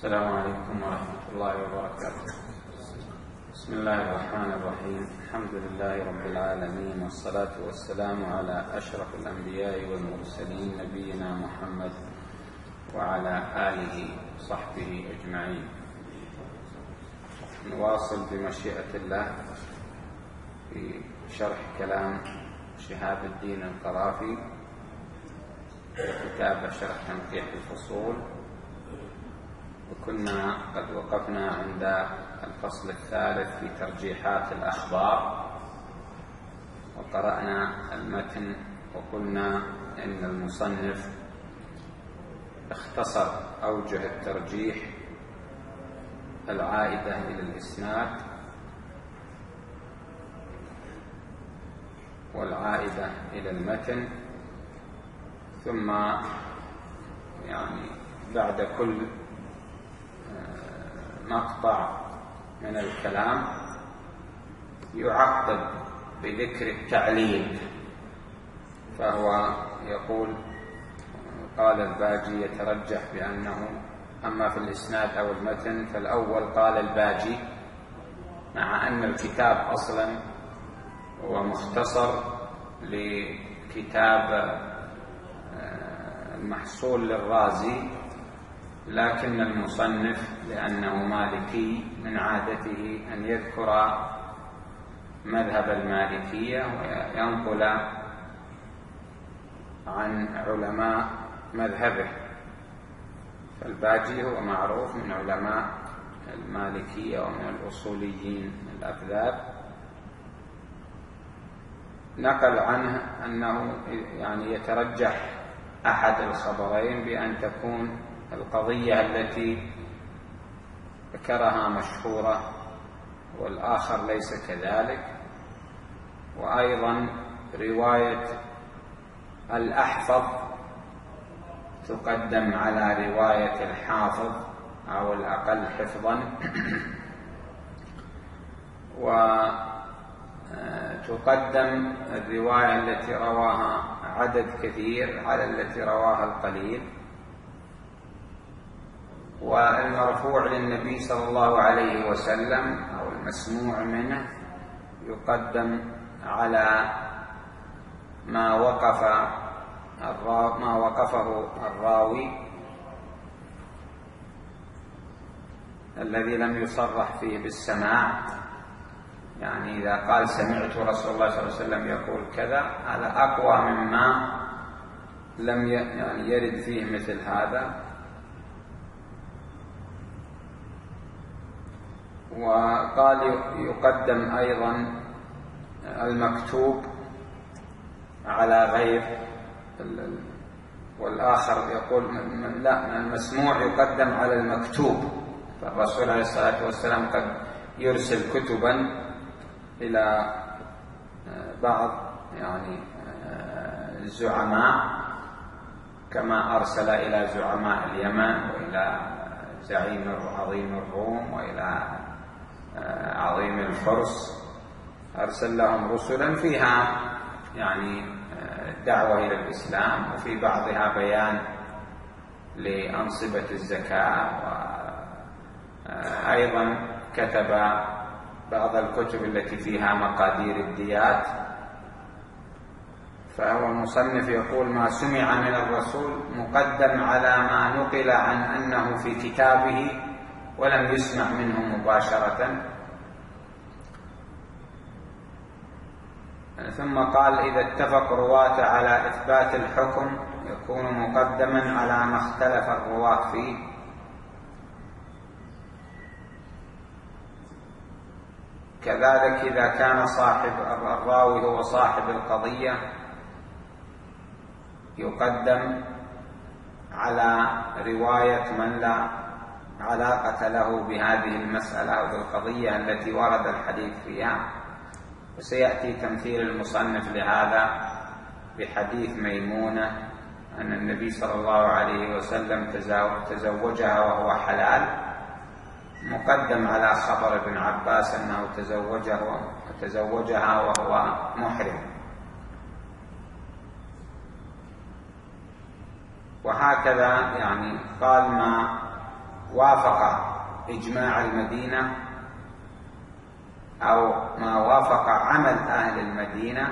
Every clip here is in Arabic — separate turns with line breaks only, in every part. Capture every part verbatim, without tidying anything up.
السلام عليكم ورحمة الله وبركاته. بسم الله الرحمن الرحيم. الحمد لله رب العالمين، والصلاة والسلام على أشرف الأنبياء والمرسلين نبينا محمد وعلى آله وصحبه أجمعين. نواصل بمشيئة الله في شرح كلام شهاب الدين القرافي كتاب شرح تنقيح الفصول، وكنا قد وقفنا عند الفصل الثالث في ترجيحات الأخبار، وقرأنا المتن وقلنا إن المصنف اختصر أوجه الترجيح العائدة إلى الإسناد والعائدة إلى المتن، ثم يعني بعد كل مقطع من الكلام يعقب بذكر التعليل، فهو يقول: قال الباجي يترجح بأنه أما في الإسناد أو المتن فالأول قال الباجي، مع أن الكتاب أصلا هو مختصر لكتاب المحصول للرازي، لكن المصنف لأنه مالكي من عادته أن يذكر مذهب المالكية وينقل عن علماء مذهبه، فالباجي هو معروف من علماء المالكية ومن الأصوليين الأفذاذ. نقل عنه أنه يعني يترجح أحد الخبرين بأن تكون القضية التي ذكرها مشهورة والآخر ليس كذلك، وأيضا رواية الأحفظ تقدم على رواية الحافظ أو الأقل حفظا، وتقدم الرواية التي رواها عدد كثير على التي رواها القليل، والمرفوع للنبي صلى الله عليه وسلم أو المسموع منه يقدم على ما وقف ما وقفه الراوي الذي لم يصرح فيه بالسماع، يعني إذا قال سمعت رسول الله صلى الله عليه وسلم يقول كذا، هذا أقوى مما لم يعني يرد فيه مثل هذا. وقال يقدم أيضا المكتوب على غير، والآخر يقول لا، المسموع يقدم على المكتوب، فالرسول عليه الصلاة والسلام قد يرسل كتبا إلى بعض يعني الزعماء، كما أرسل إلى زعماء اليمن وإلى زعيم عظيم الروم وإلى عظيم الفرس، أرسل لهم رسلا فيها يعني دعوة إلى الإسلام، وفي بعضها بيان لأنصبة الزكاة، وأيضا كتب بعض الكتب التي فيها مقادير الديات. فهو المصنف يقول: ما سمع من الرسول مقدم على ما نقل عن أنه في كتابه ولم يسمع منه مباشرة. ثم قال: إذا اتفق رواة على إثبات الحكم يكون مقدما على ما اختلف الرواة فيه. كذلك إذا كان صاحب الراوي هو صاحب القضية يقدم على رواية من لا علاقة له بهذه المسألة أو بالقضية التي ورد الحديث فيها. وسيأتي تمثيل المصنف لهذا بحديث ميمونة أن النبي صلى الله عليه وسلم تزوجها وهو حلال، مقدم على خبر ابن عباس أنه تزوجها وهو محرم. وهكذا يعني قال ما وافق إجماع المدينة أو ما وافق عمل أهل المدينة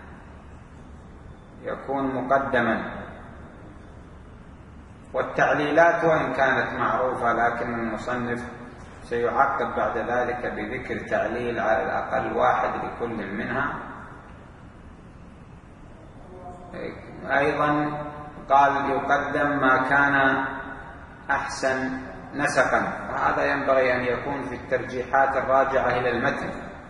يكون مقدما. والتعليلات وإن كانت معروفة لكن المصنف سيعقب بعد ذلك بذكر تعليل على الأقل واحد لكل منها. أيضا قال يقدم ما كان أحسن نسقا، وهذا ينبغي أن يكون في الترجيحات الراجعة إلى المتن.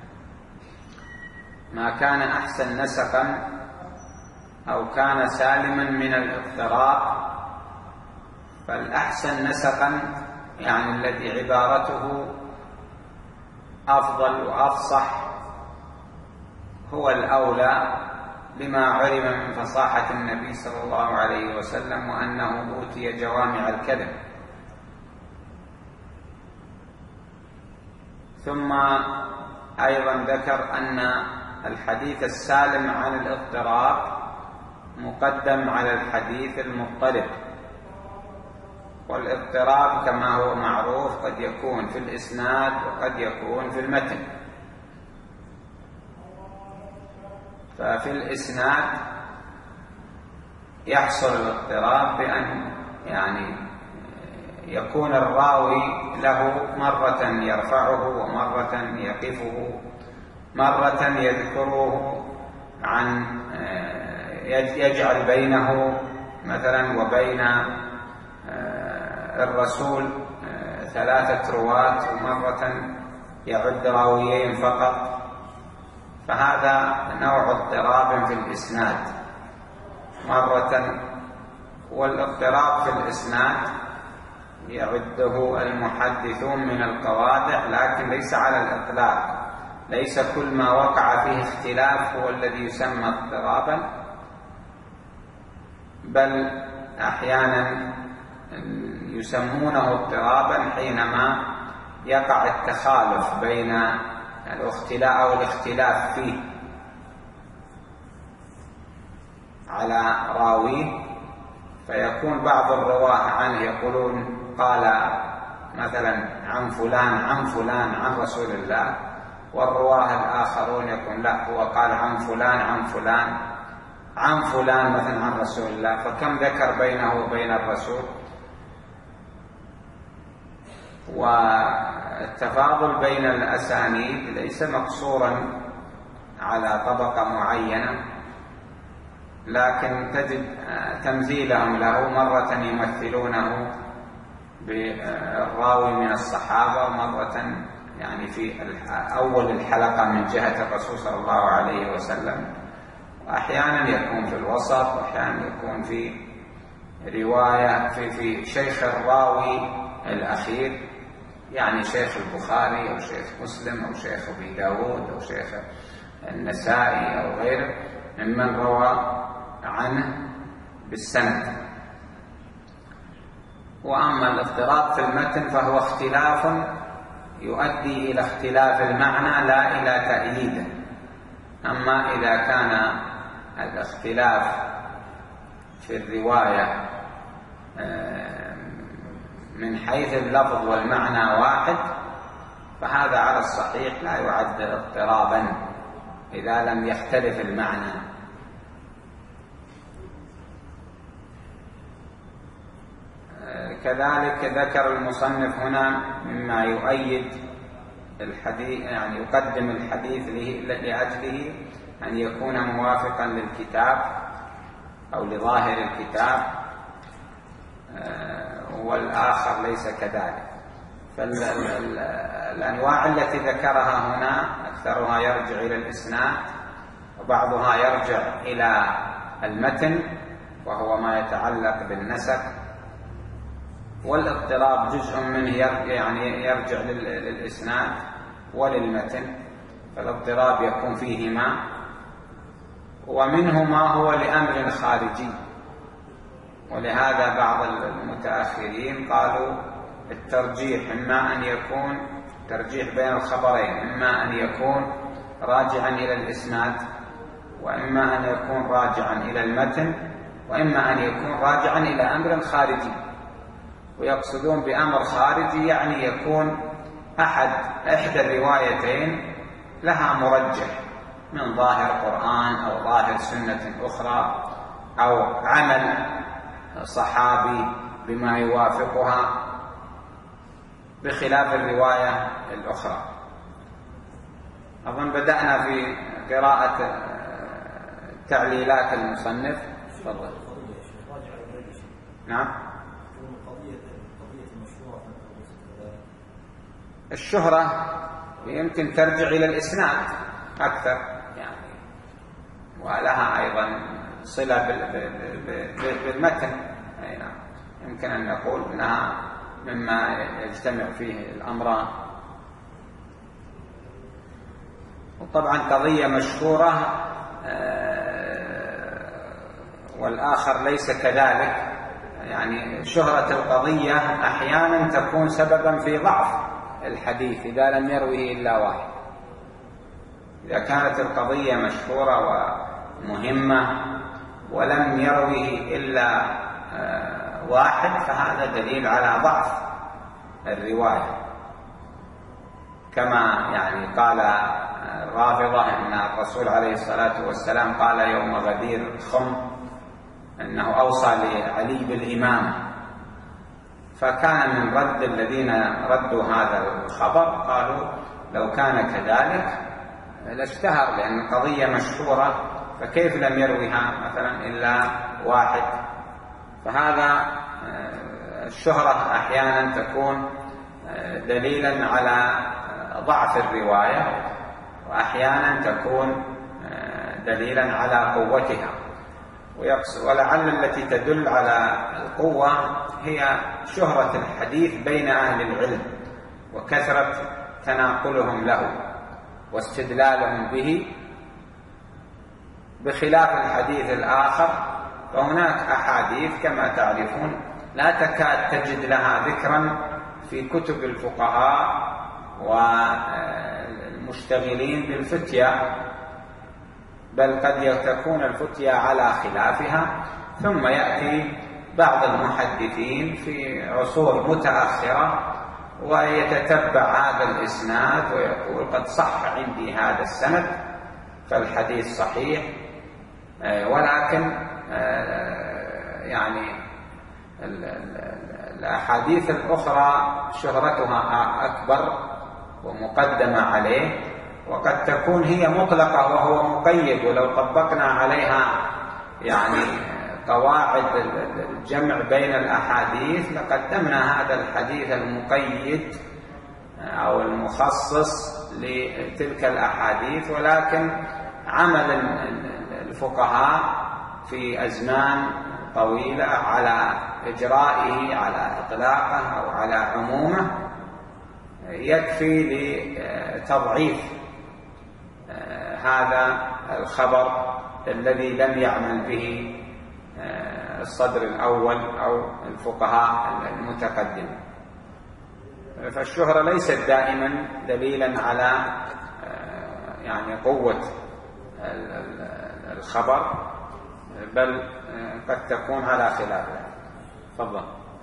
ما كان أحسن نسقا أو كان سالما من الاضطراب، فالأحسن نسقا يعني الذي عبارته أفضل وأفصح هو الأولى لما علم من فصاحة النبي صلى الله عليه وسلم وأنه أوتي جوامع الكلم. ثم أيضا ذكر أن الحديث السالم عن الاضطراب مقدم على الحديث المضطرب، والاضطراب كما هو معروف قد يكون في الإسناد وقد يكون في المتن. ففي الإسناد يحصل الاضطراب بأن يعني يكون الراوي له مرة يرفعه ومرة يقفه، مرة يذكره عن يجعل بينه مثلا وبين الرسول ثلاثة رواة، ومرة يعد راويين فقط، فهذا نوع اضطراب في الإسناد مرة. والاضطراب في الإسناد يعده المحدثون من القوادح، لكن ليس على الإطلاق، ليس كل ما وقع فيه اختلاف هو الذي يسمى اضطرابا، بل أحيانا يسمونه اضطرابا حينما يقع التخالف بين الاختلاف أو الاختلاف فيه على راويه، فيكون بعض الرواة عنه يقولون قال مثلا عن فلان عن فلان عن رسول الله، والرواه الآخرون يقول لا هو قال عن فلان عن فلان عن فلان مثلا عن رسول الله، فكم ذكر بينه وبين الرسول. والتفاضل بين الأسانيد ليس مقصورا على طبقة معينة، لكن تجد تمثيلهم له، مرة يمثلونه بالراوي من الصحابة، ومرة يعني في أول الحلقة من جهة الرسول صلى الله عليه وسلم، وأحيانا يكون في الوسط، وأحيانا يكون في رواية في, في شيخ الراوي الأخير، يعني شيخ البخاري أو شيخ مسلم أو شيخ أبي داود أو شيخ النسائي أو غيره ممن روى عنه بالسند. وأما الاضطراب في المتن فهو اختلاف يؤدي إلى اختلاف المعنى لا إلى تأييده. أما إذا كان الاختلاف في الرواية من حيث اللفظ والمعنى واحد، فهذا على الصحيح لا يعد اضطرابا إذا لم يختلف المعنى. كذلك ذكر المصنف هنا مما يؤيد الحديث، يعني يقدم الحديث لأجله أن يكون موافقا للكتاب أو لظاهر الكتاب، والآخر ليس كذلك. فالأنواع التي ذكرها هنا أكثرها يرجع إلى الإسناد، وبعضها يرجع إلى المتن وهو ما يتعلق بالنسق، والاضطراب جزء منه يعني يرجع للإسناد وللمتن، فالاضطراب يكون فيهما. ومنه ما هو لأمر خارجي، ولهذا بعض المتأخرين قالوا الترجيح إما أن يكون ترجيح بين الخبرين، إما أن يكون راجعا إلى الإسناد، وإما أن يكون راجعا إلى المتن، وإما أن يكون راجعا إلى أمر خارجي. ويقصدون بأمر خارجي يعني يكون أحد إحدى الروايتين لها مرجح من ظاهر قرآن أو ظاهر سنة أخرى أو عمل صحابي بما يوافقها بخلاف الرواية الأخرى. أظن بدأنا في قراءة تعليلات المصنف. تفضل. نعم. الشهرة يمكن ترجع إلى الإسناد أكثر يعني، ولها أيضا صلة بالمتن. نعم، يمكن أن نقول أنها مما يجتمع فيه الأمران. وطبعا قضية مشهورة والآخر ليس كذلك، يعني شهرة القضية أحيانا تكون سببا في ضعف الحديث إذا لم يروه إلا واحد. إذا كانت القضية مشهورة ومهمة ولم يروه إلا واحد فهذا دليل على ضعف الرواية، كما يعني قال الرافضة أن الرسول عليه الصلاة والسلام قال يوم غدير خم أنه أوصى لعلي بالإمامة، فكان من رد الذين ردوا هذا الخبر قالوا لو كان كذلك لاشتهر، لأن القضية مشهورة فكيف لم يروها مثلا إلا واحد. فهذا الشهرة أحيانا تكون دليلا على ضعف الرواية، وأحيانا تكون دليلا على قوتها. ولعل التي تدل على القوة هي شهرة الحديث بين أهل العلم وكثرة تناقلهم له واستدلالهم به، بخلاف الحديث الآخر فهناك أحاديث كما تعرفون لا تكاد تجد لها ذكرا في كتب الفقهاء والمشتغلين بالفتية، بل قد تكون الفتية على خلافها، ثم يأتي بعض المحدثين في عصور متأخرة ويتتبع هذا الإسناد ويقول قد صح عندي هذا السند فالحديث صحيح. ولكن يعني الأحاديث الأخرى شهرتها أكبر ومقدمة عليه، وقد تكون هي مطلقة وهو مقيد، ولو طبقنا عليها يعني قواعد الجمع بين الأحاديث لقدمنا هذا الحديث المقيد أو المخصص لتلك الأحاديث. ولكن عمل الفقهاء في أزمان طويلة على إجرائه على إطلاقه أو على عمومه يكفي لتضعيف هذا الخبر الذي لم يعمل به الصدر الأول أو الفقهاء المتقدمين. فالشهرة ليست دائما دليلا على يعني قوة الخبر، بل قد تكون على خلافه. تفضل.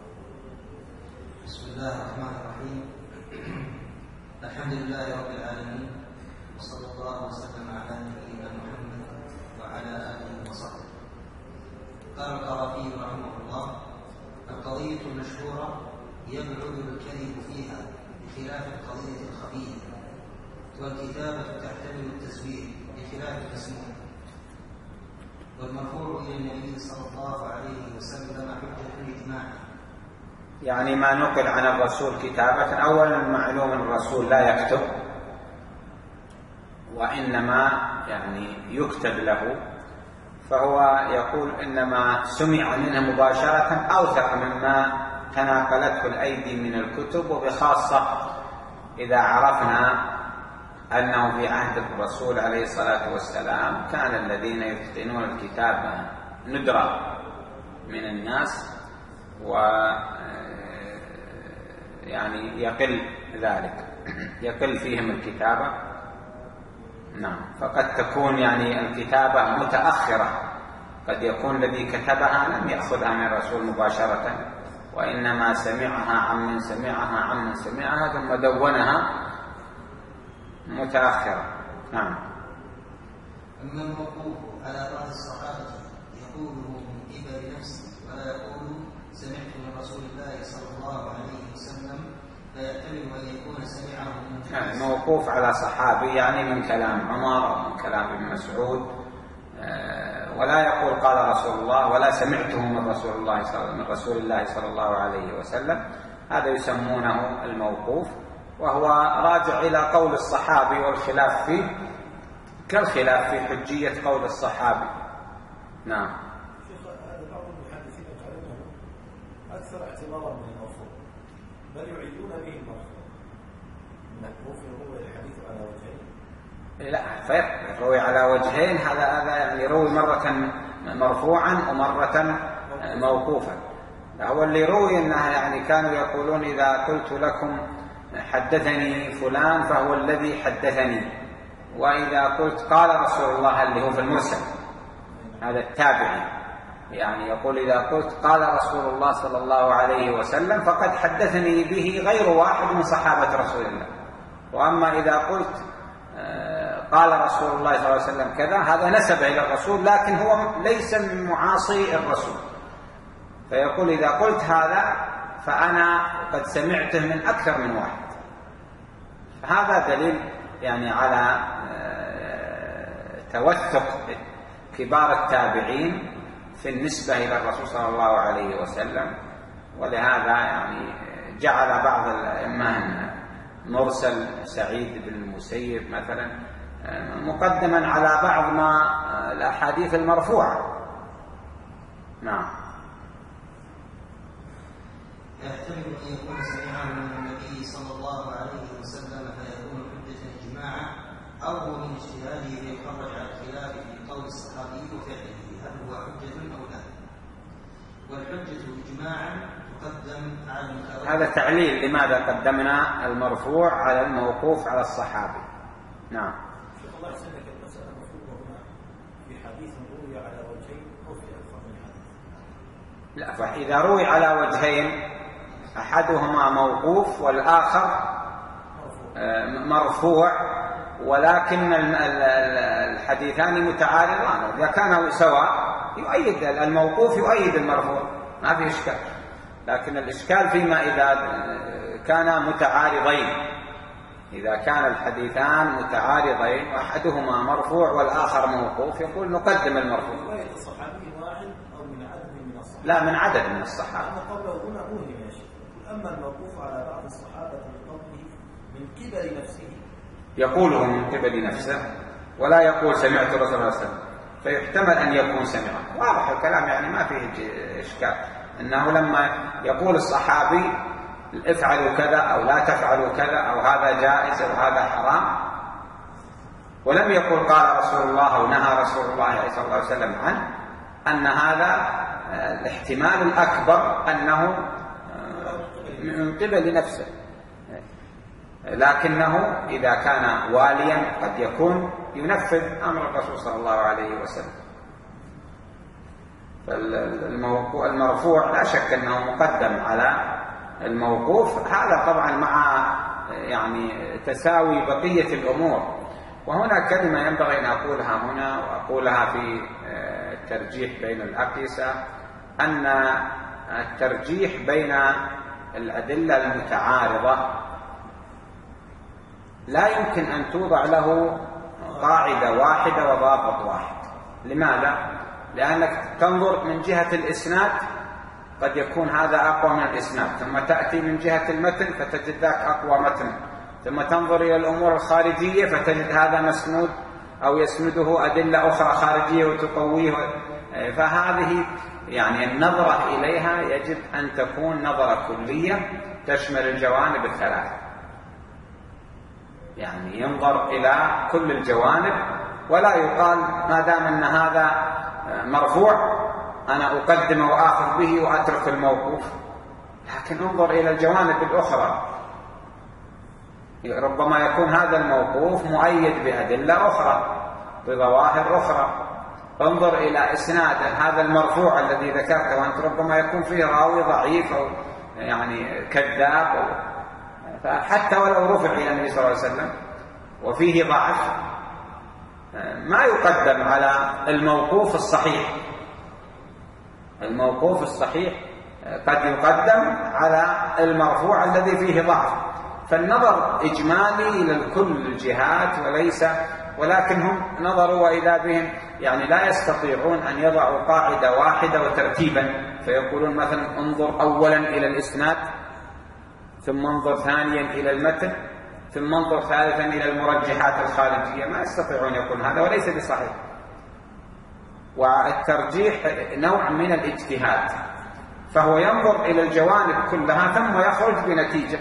بسم الله الرحمن الرحيم. الحمد لله رب العالمين، وصلى الله وسلم على نبينا محمد وعلى آله وصحبه. قال القرافي رحمه الله: القضية المشهورة يبعد الكذب فيها بخلاف القضية الخفية، والكتابة تحتمل التزوير بخلاف المسموع، والمرفوع إلى النبي صلى الله عليه وسلم حجة الإجماع.
يعني ما نقل عن الرسول كتابة، أولا معلوم الرسول لا يكتب، وإنما يعني يكتب له، فهو يقول إنما سمع منه مباشرة أوثق مما تناقلته الأيدي من الكتب، وبخاصة إذا عرفنا أنه في عهد الرسول عليه الصلاة والسلام كان الذين يتقنون الكتابة ندرة من الناس، و يعني يقل ذلك يقل فيهم الكتابة. نعم، فقد تكون يعني الكتابة متأخرة، قد يكون الذي كتبها لم يأخذها من الرسول مباشرة، وإنما سمعها عمن سمعها عمن سمعها ثم دونها متأخرة. نعم.
أما الموقوف على بعض الصحابة يقوله من قبل نفسه ولا يقول سمعت من رسول الله صلى الله عليه وسلم، فيحتمل أن يكون سمعه من
يعني موقوف على صحابي يعني من كلام عمر أو من كلام ابن مسعود، ولا يقول قال رسول الله ولا سمعته من رسول الله صلى من رسول الله صلى الله عليه وسلم، هذا يسمونه الموقوف، وهو راجع إلى قول الصحابي والخلاف فيه كالخلاف في حجية قول الصحابي. نعم.
شيخ، هذا بعض المحدثين قال انه اكثر اعتبارا من المرفوع، بل يعيدون به المرفوع. الموقوف يروي الحديث على وجهين.
لا فرق، يروي على وجهين، هذا هذا يعني يروي مرة مرفوعا ومرة موقوفا. هو اللي يروي انه يعني كانوا يقولون اذا قلت لكم حدثني فلان فهو الذي حدثني، واذا قلت قال رسول الله اللي هو في المرسل هذا التابعي، يعني يقول إذا قلت قال رسول الله صلى الله عليه وسلم فقد حدثني به غير واحد من صحابة رسول الله. وأما إذا قلت قال رسول الله صلى الله عليه وسلم كذا، هذا نسب إلى الرسول لكن هو ليس من معاصي الرسول، فيقول إذا قلت هذا فأنا قد سمعته من أكثر من واحد. هذا دليل يعني على توثق كبار التابعين في النسبة إلى الرسول صلى الله عليه وسلم، ولهذا يعني جعل بعض الأئمة مرسل سعيد بن المسيب مثلا مقدما على بعض ما الأحاديث المرفوعة. نعم.
يحتمل أن يكون سمعه من النبي صلى الله عليه وسلم فيكون حجة إجماعا، أو هو من اجتهاده ليخرج على الخلاف في قول الصحابي وفعله، هل هو حجة أو لا؟ والحجة إجماعا تقدم على المتواتر.
هذا تعليل لماذا قدمنا المرفوع على الموقوف على الصحابي. نعم.
شيخ الله يسلمك، المسألة مفروضة هنا في حديث روي على وجهين أو في أكثر من حديث؟
لا، فإذا روي على وجهين أحدهما موقوف والآخر مرفوع، ولكن الحديثان متعارضان، إذا كانوا سواء يؤيد الموقوف يؤيد المرفوع، ما في إشكال. لكن الإشكال فيما إذا كان متعارضين، إذا كان الحديثان متعارضين وأحدهما مرفوع والآخر موقوف، يقول نقدم المرفوع.
رواية الصحابي واحد أو من عدد من الصحابة؟
لا، من عدد من الصحابة.
أنا قبله هنا أوهم يا شيخ. أما الموقوف على بعض الصحابة من قبله من قبل نفسه،
يقوله من قبل نفسه ولا يقول سمعت رسول الله صلى الله عليه وسلم، فيحتمل أن يكون سمعه. واضح الكلام، يعني ما فيه إشكال أنه لما يقول الصحابي افعلوا كذا أو لا تفعلوا كذا أو هذا جائز أو هذا حرام، ولم يقل قال رسول الله أو نهى رسول الله صلى الله عليه وسلم عنه، أن هذا الاحتمال الأكبر أنه من قبل نفسه، لكنه إذا كان واليا قد يكون ينفذ أمر الرسول صلى الله عليه وسلم. فالمرفوع لا شك أنه مقدم على الموقوف، هذا طبعا مع يعني تساوي بقية الأمور. وهنا كلمة ينبغي أن أقولها هنا وأقولها في الترجيح بين الأقيسة، أن الترجيح بين الأدلة المتعارضة لا يمكن أن توضع له قاعدة واحدة وضابط واحد. لماذا؟ لأنك تنظر من جهة الإسناد قد يكون هذا أقوى من الإسناد، ثم تأتي من جهة المتن فتجد ذاك أقوى متن، ثم تنظر إلى الأمور الخارجية فتجد هذا مسنود أو يسنده أدلة أخرى خارجية وتقويه. فهذه يعني النظرة إليها يجب أن تكون نظرة كلية تشمل الجوانب الثلاثة، يعني ينظر إلى كل الجوانب، ولا يقال ما دام أن هذا مرفوع أنا أقدم وآخذ به وأترك الموقوف، لكن انظر إلى الجوانب الأخرى. ربما يكون هذا الموقوف مؤيد بأدلة أخرى بظواهر أخرى. انظر إلى إسناد هذا المرفوع الذي ذكرته، وأنت ربما يكون فيه راوي ضعيف أو يعني كذاب، فحتى ولو رفع إلى النبي صلى الله عليه وسلم وفيه ضعف ما يقدم على الموقوف الصحيح. الموقوف الصحيح قد يقدم على المرفوع الذي فيه ضعف. فالنظر إجمالي إلى الكل الجهات وليس، ولكن هم نظروا وإذا بهم يعني لا يستطيعون أن يضعوا قاعدة واحدة وترتيبا، فيقولون مثلا انظر أولا إلى الإسناد، ثم انظر ثانيا إلى المتن، ثم انظر ثالثا إلى المرجحات الخارجية. ما يستطيعون يقولون هذا، وليس بصحيح. والترجيح نوع من الاجتهاد، فهو ينظر إلى الجوانب كلها ثم يخرج بنتيجة،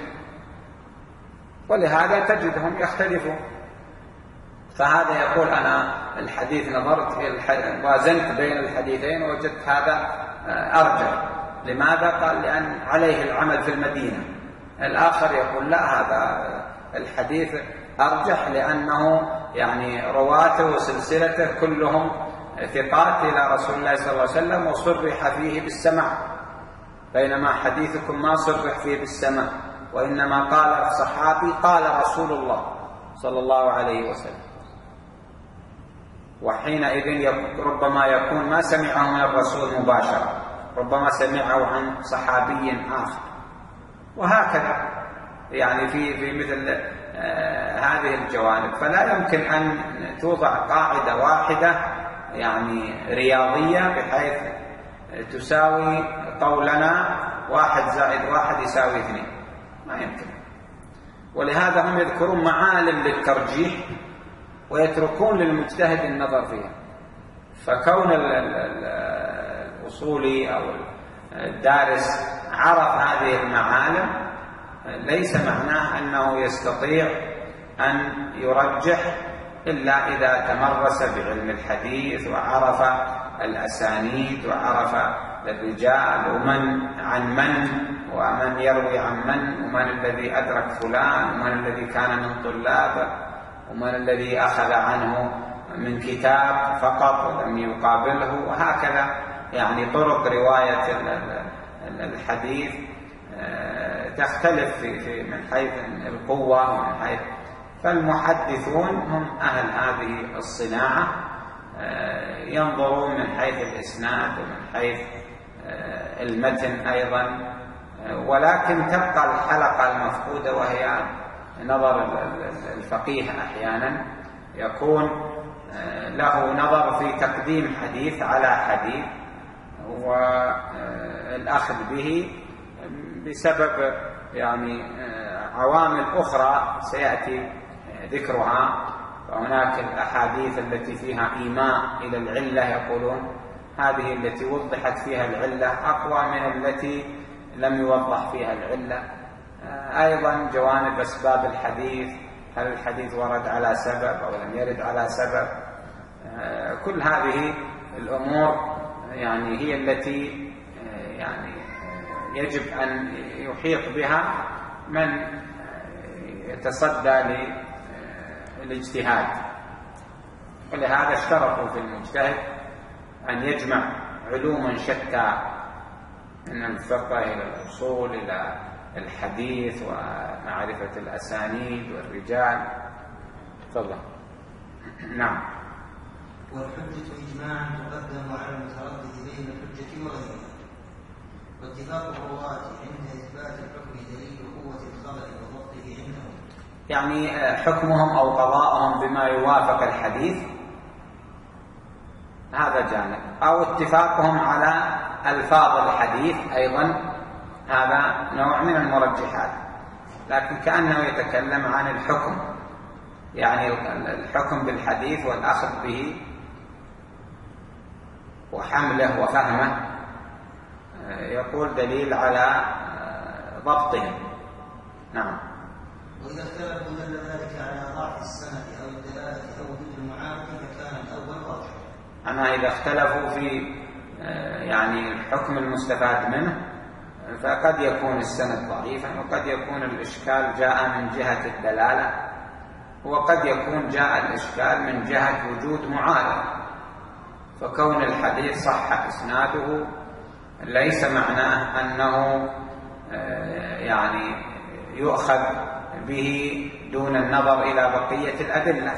ولهذا تجدهم يختلفون. فهذا يقول أنا الحديث نظرت وازنت بين الحديثين ووجدت هذا أرجح. لماذا؟ قال لأن عليه العمل في المدينة. الآخر يقول لا، هذا الحديث أرجح لأنه يعني رواته وسلسلته كلهم ثقات إلى رسول الله صلى الله عليه وسلم وصرح فيه بالسماع، بينما حديثكم ما صرح فيه بالسماع، وإنما قال الصحابي قال رسول الله صلى الله عليه وسلم. وحينئذ ربما يكون ما سمعه من الرسول مباشرة، ربما سمعه عن صحابي آخر، وهكذا يعني في في مثل آه هذه الجوانب. فلا يمكن أن توضع قاعدة واحدة يعني رياضية بحيث تساوي قولنا واحد زائد واحد يساوي اثنين، ما يمكن. ولهذا هم يذكرون معالم للترجيح ويتركون للمجتهد النظر فيها. فكون الأصولي أو الدارس عرف هذه المعالم ليس معناه أنه يستطيع أن يرجح إلا إذا تمرس بعلم الحديث وعرف الأسانيد وعرف الرجال ومن عن من ومن يروي عن من ومن الذي أدرك فلان ومن الذي كان من طلابه ومن الذي أخذ عنه من كتاب فقط ولم يقابله، وهكذا. يعني طرق رواية الحديث تختلف في من حيث القوة ومن حيث، فالمحدثون هم أهل هذه الصناعة، ينظرون من حيث الإسناد ومن حيث المتن أيضا. ولكن تبقى الحلقة المفقودة وهي نظر الفقيه. أحيانا يكون له نظر في تقديم حديث على حديث والأخذ به بسبب يعني عوامل أخرى سيأتي ذكرها. فهناك الأحاديث التي فيها إيماء إلى العلة يقولون هذه التي وضحت فيها العلة أقوى من التي لم يوضح فيها العلة. أيضا جوانب أسباب الحديث، هل الحديث ورد على سبب أو لم يرد على سبب. كل هذه الأمور يعني هي التي يعني يجب أن يحيط بها من يتصدى للاجتهاد. ولهذا اشترطوا في المجتهد أن يجمع علوما شتى من الفقه إلى الأصول إلى الحديث ومعرفة الأسانيد والرجال. تفضل. نعم.
والحجة إجماعا تقدم على المتردد بين الحجة وغيرها، واتفاق الرواة عند إثبات الحكم دليل قوة الخبر وضبطه عندهم.
يعني حكمهم أو قضاءهم بما يوافق الحديث هذا جانب، أو اتفاقهم على ألفاظ الحديث أيضا هذا نوع من المرجحات. لكن كأنه يتكلم عن الحكم، يعني الحكم بالحديث والأخذ به وحمله وفهمه، يقول دليل على ضبطه. نعم.
وإذا اختلفوا دل ذلك على ضعف السند أو الدلالة أو وجود المعارض فكان الأول واضح.
أما إذا اختلفوا في يعني الحكم المستفاد منه فقد يكون السند ضعيفا، وقد يكون الإشكال جاء من جهة الدلالة، وقد يكون جاء الإشكال من جهة وجود معارض. فكون الحديث صح إسناده ليس معناه أنه يعني يؤخذ به دون النظر إلى بقية الأدلة.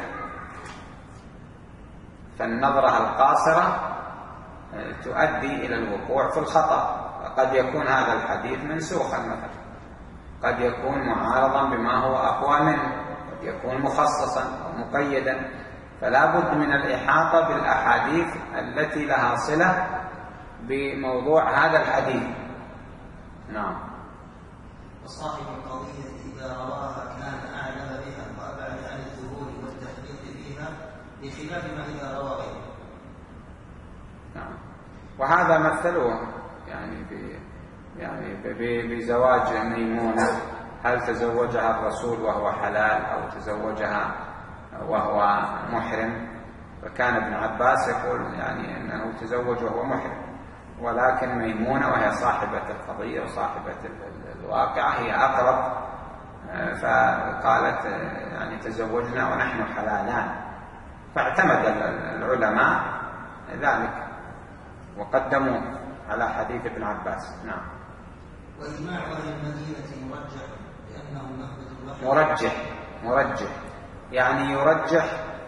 فالنظرة القاصرة تؤدي إلى الوقوع في الخطأ. قد يكون هذا الحديث منسوخا مثلا، قد يكون معارضا بما هو أقوى منه، قد يكون مخصصا أو مقيدا، فلا بد من الإحاطة بالأحاديث التي لها صلة بموضوع هذا الحديث. نعم.
وصاحب القضية إذا رواها كان أعلم بها وأبعد عن الظهور والتحقيق فيها بخلاف ما إذا روى غيره.
نعم. وهذا مثلوه يعني ب يعني بزواج ميمونة، هل تزوجها الرسول وهو حلال أو تزوجها وهو محرم؟ فكان ابن عباس يقول يعني أنه تزوج وهو محرم، ولكن ميمونة وهي صاحبة القضية وصاحبة الواقعة هي أقرب، فقالت يعني تزوجنا ونحن حلالان، فاعتمد العلماء ذلك وقدموا على حديث ابن عباس. نعم.
وإجماع أهل المدينة مرجح لأنه نهبة الوحي.
مرجح مرجح يعني يرجح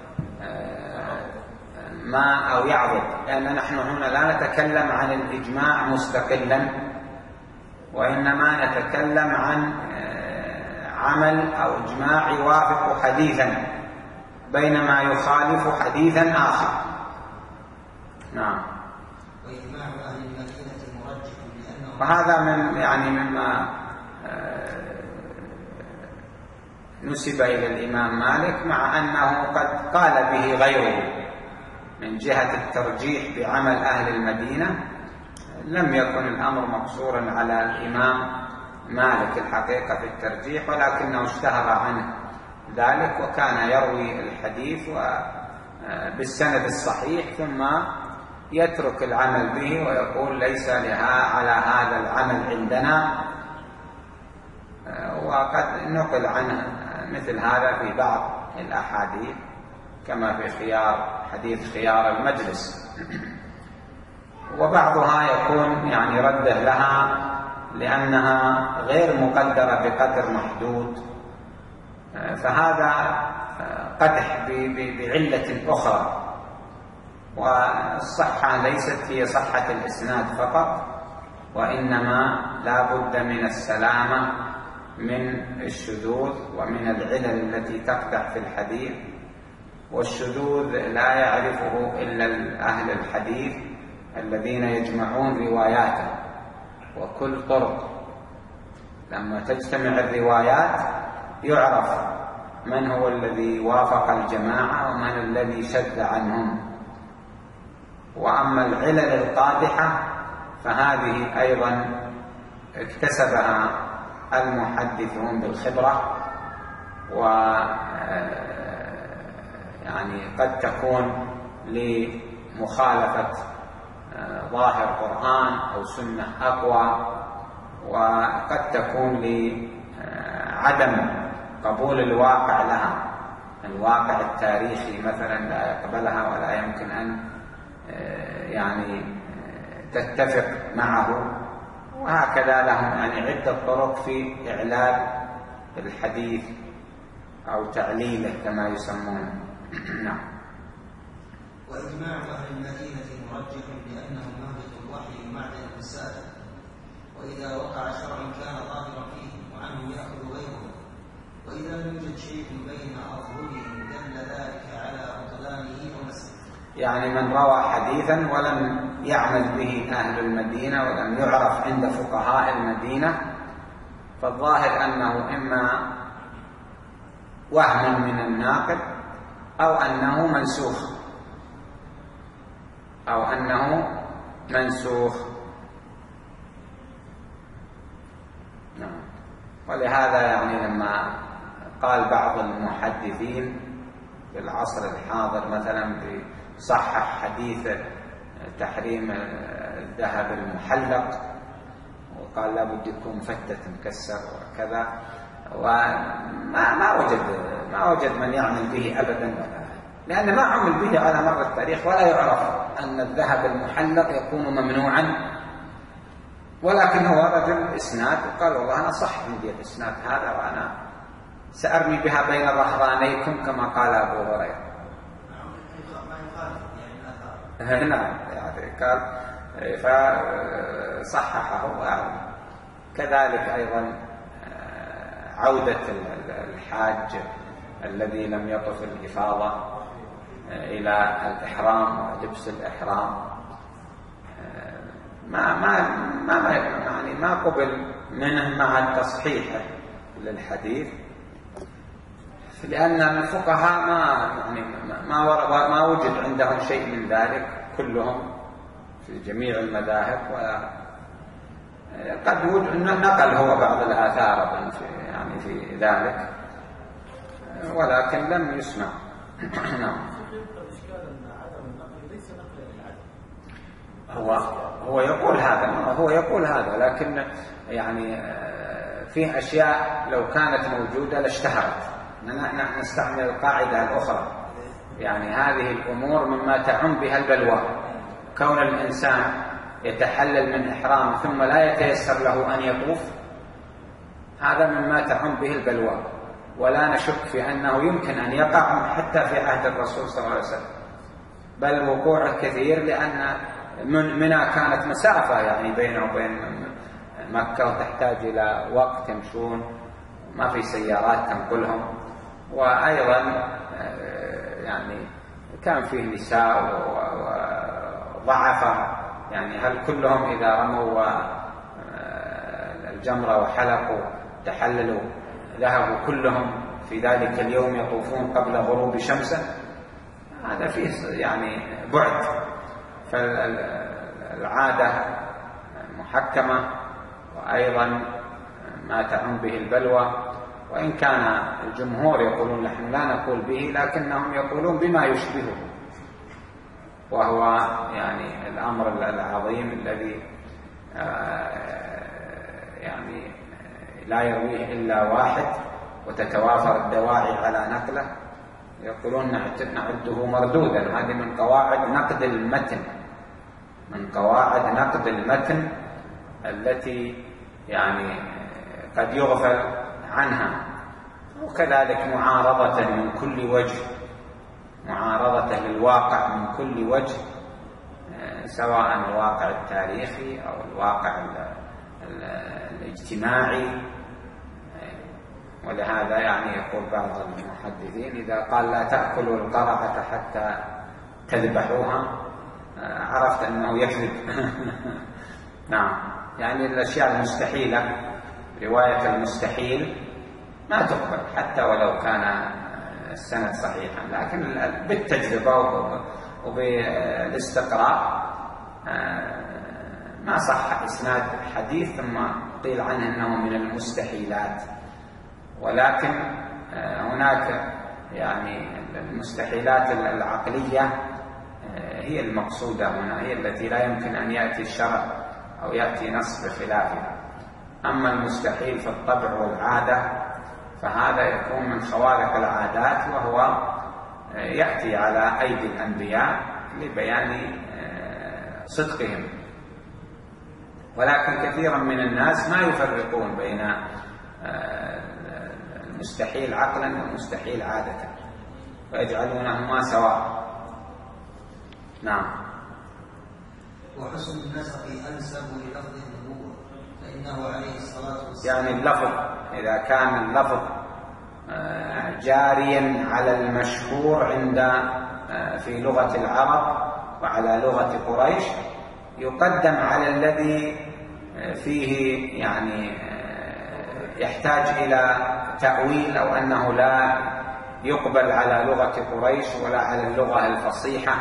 ما أو يعضد، لأن نحن هنا لا نتكلم عن الإجماع مستقلا، وإنما نتكلم عن عمل أو إجماع يوافق حديثا بينما يخالف حديثا آخر. نعم.
وإجماع أهل المدينة مرجح لأنه
وهذا من يعني مما نسب إلى الإمام مالك، مع أنه قد قال به غيره من جهة الترجيح بعمل أهل المدينة. لم يكن الأمر مقصورا على الإمام مالك الحقيقة في الترجيح، ولكنه اشتهر عنه ذلك، وكان يروي الحديث بالسند الصحيح ثم يترك العمل به ويقول ليس لها على هذا العمل عندنا. وقد نقل عنه مثل هذا في بعض الأحاديث كما في خيار حديث خيار المجلس، وبعضها يكون يعني رده لها لأنها غير مقدرة بقدر محدود، فهذا قدح بعلة أخرى. والصحة ليست هي صحة الإسناد فقط، وإنما لا بد من السلامة من الشذوذ ومن العلل التي تقدح في الحديث، والشذوذ لا يعرفه إلا أهل الحديث الذين يجمعون رواياته، وكل طرق لما تجتمع الروايات يعرف من هو الذي وافق الجماعة ومن الذي شذ عنهم. وأما العلل القادحة فهذه أيضا اكتسبها المحدثون بالخبرة، و يعني قد تكون لمخالفة ظاهر قرآن أو سنة أقوى، وقد تكون لعدم قبول الواقع لها، الواقع التاريخي مثلا لا يقبلها ولا يمكن أن يعني تتفق معه، وهكذا لهم يعني عدة طرق في إعلال الحديث أو تعليله كما يسمونه. نعم.
وإجماع أهل المدينة مرجح لأنه مهبط الوحي معدن الرسالة، وإذا وقع شرع كان ظاهرا فيه وعنه يأخذ غيره، وإذا لم يوجد شيء بين أظهرهم دل ذلك على بطلانه ونسبه.
يعني من روى حديثا ولم يعمل به أهل المدينة ولم يعرف عند فقهاء المدينة، فالظاهر أنه إما وهم من الناقل أو أنه منسوخ أو أنه منسوخ. نعم. ولهذا يعني لما قال بعض المحدثين في العصر الحاضر مثلا صحح حديث تحريم الذهب المحلق، وقال لا بد يكون فتة مكسر وكذا، وما ما وجد ما وجد من يعمل به أبدا، لأن ما عمل به على مر التاريخ، ولا يعرف أن الذهب المحلق يكون ممنوعا ولكن هو رجل إسناد وقال والله أنا صح عندي الإسناد هذا وأنا سأرمي بها بين ظهرانيكم كما قال أبو هريرة. نعم يعني قال فصححه. كذلك أيضا عودة الحاج الذي لم يطف الإفاضة إلى الإحرام ولبس الإحرام ما ما ما يعني ما قبل منه مع تصحيحه للحديث، لأن الفقهاء ما يعني ما ما وجد عندهم شيء من ذلك كلهم في جميع المذاهب، وقد وجد نقل هو بعض الآثار في يعني في ذلك ولكن لم يسمع. نعم. هو هو يقول هذا هو يقول هذا لكن يعني فيه أشياء لو كانت موجودة لاشتهرت. نحن نستعمل القاعدة الأخرى، يعني هذه الأمور مما تعم بها البلوى. كون الإنسان يتحلل من إحرام ثم لا يتيسر له أن يطوف، هذا مما تعم به البلوى، ولا نشك في أنه يمكن أن يقع حتى في عهد الرسول صلى الله عليه وسلم، بل وقوعه كثير، لأن منى كانت مسافة يعني بينه وبين مكة وتحتاج إلى وقت يمشون، ما في سيارات تنقلهم، وأيضا يعني كان فيه نساء وضعفة، يعني هل كلهم إذا رموا الجمرة وحلقوا تحللوا ذهبوا كلهم في ذلك اليوم يطوفون قبل غروب شمسه؟ هذا فيه يعني بعد. فالعادة محكمة، وأيضا ما تعم به البلوى، وإن كان الجمهور يقولون نحن لا نقول به لكنهم يقولون بما يشبهه، وهو يعني الأمر العظيم الذي يعني لا يرويه إلا واحد وتتوافر الدواعي على نقله. يقولون نعده مردودا. هذه من قواعد نقد المتن من قواعد نقد المتن التي يعني قد يغفل عنها. وكذلك معارضة من كل وجه، معارضة للواقع من كل وجه، سواء الواقع التاريخي أو الواقع الاجتماعي. ولهذا يعني يقول بعض المحدثين إذا قال لا تأكلوا القرعة حتى تذبحوها عرفت أنه يكذب. نعم، يعني الأشياء المستحيلة، رواية المستحيل ما تقبل حتى ولو كان السند صحيحا، لكن بالتجربة وبالاستقراء ما صح إسناد حديث ثم قيل عنه أنه من المستحيلات. ولكن هناك يعني المستحيلات العقلية هي المقصودة هنا، هي التي لا يمكن أن يأتي الشرع أو يأتي نص بخلافها. أما المستحيل في الطبع والعادة فهذا يكون من خوارق العادات، وهو يأتي على أيدي الأنبياء لبيان صدقهم. ولكن كثيرا من الناس ما يفرقون بين المستحيل عقلا والمستحيل عادة، ويجعلونهما سواء. نعم.
وحسن النسق أنسب للفظ النبوة فإنه عليه الصلاة والسلام
يعني اللفظ إذا كان اللفظ جاريا على المشهور عند في لغة العرب وعلى لغة قريش يقدم على الذي فيه يعني يحتاج إلى تأويل، أو أنه لا يقبل على لغة قريش ولا على اللغة الفصيحة.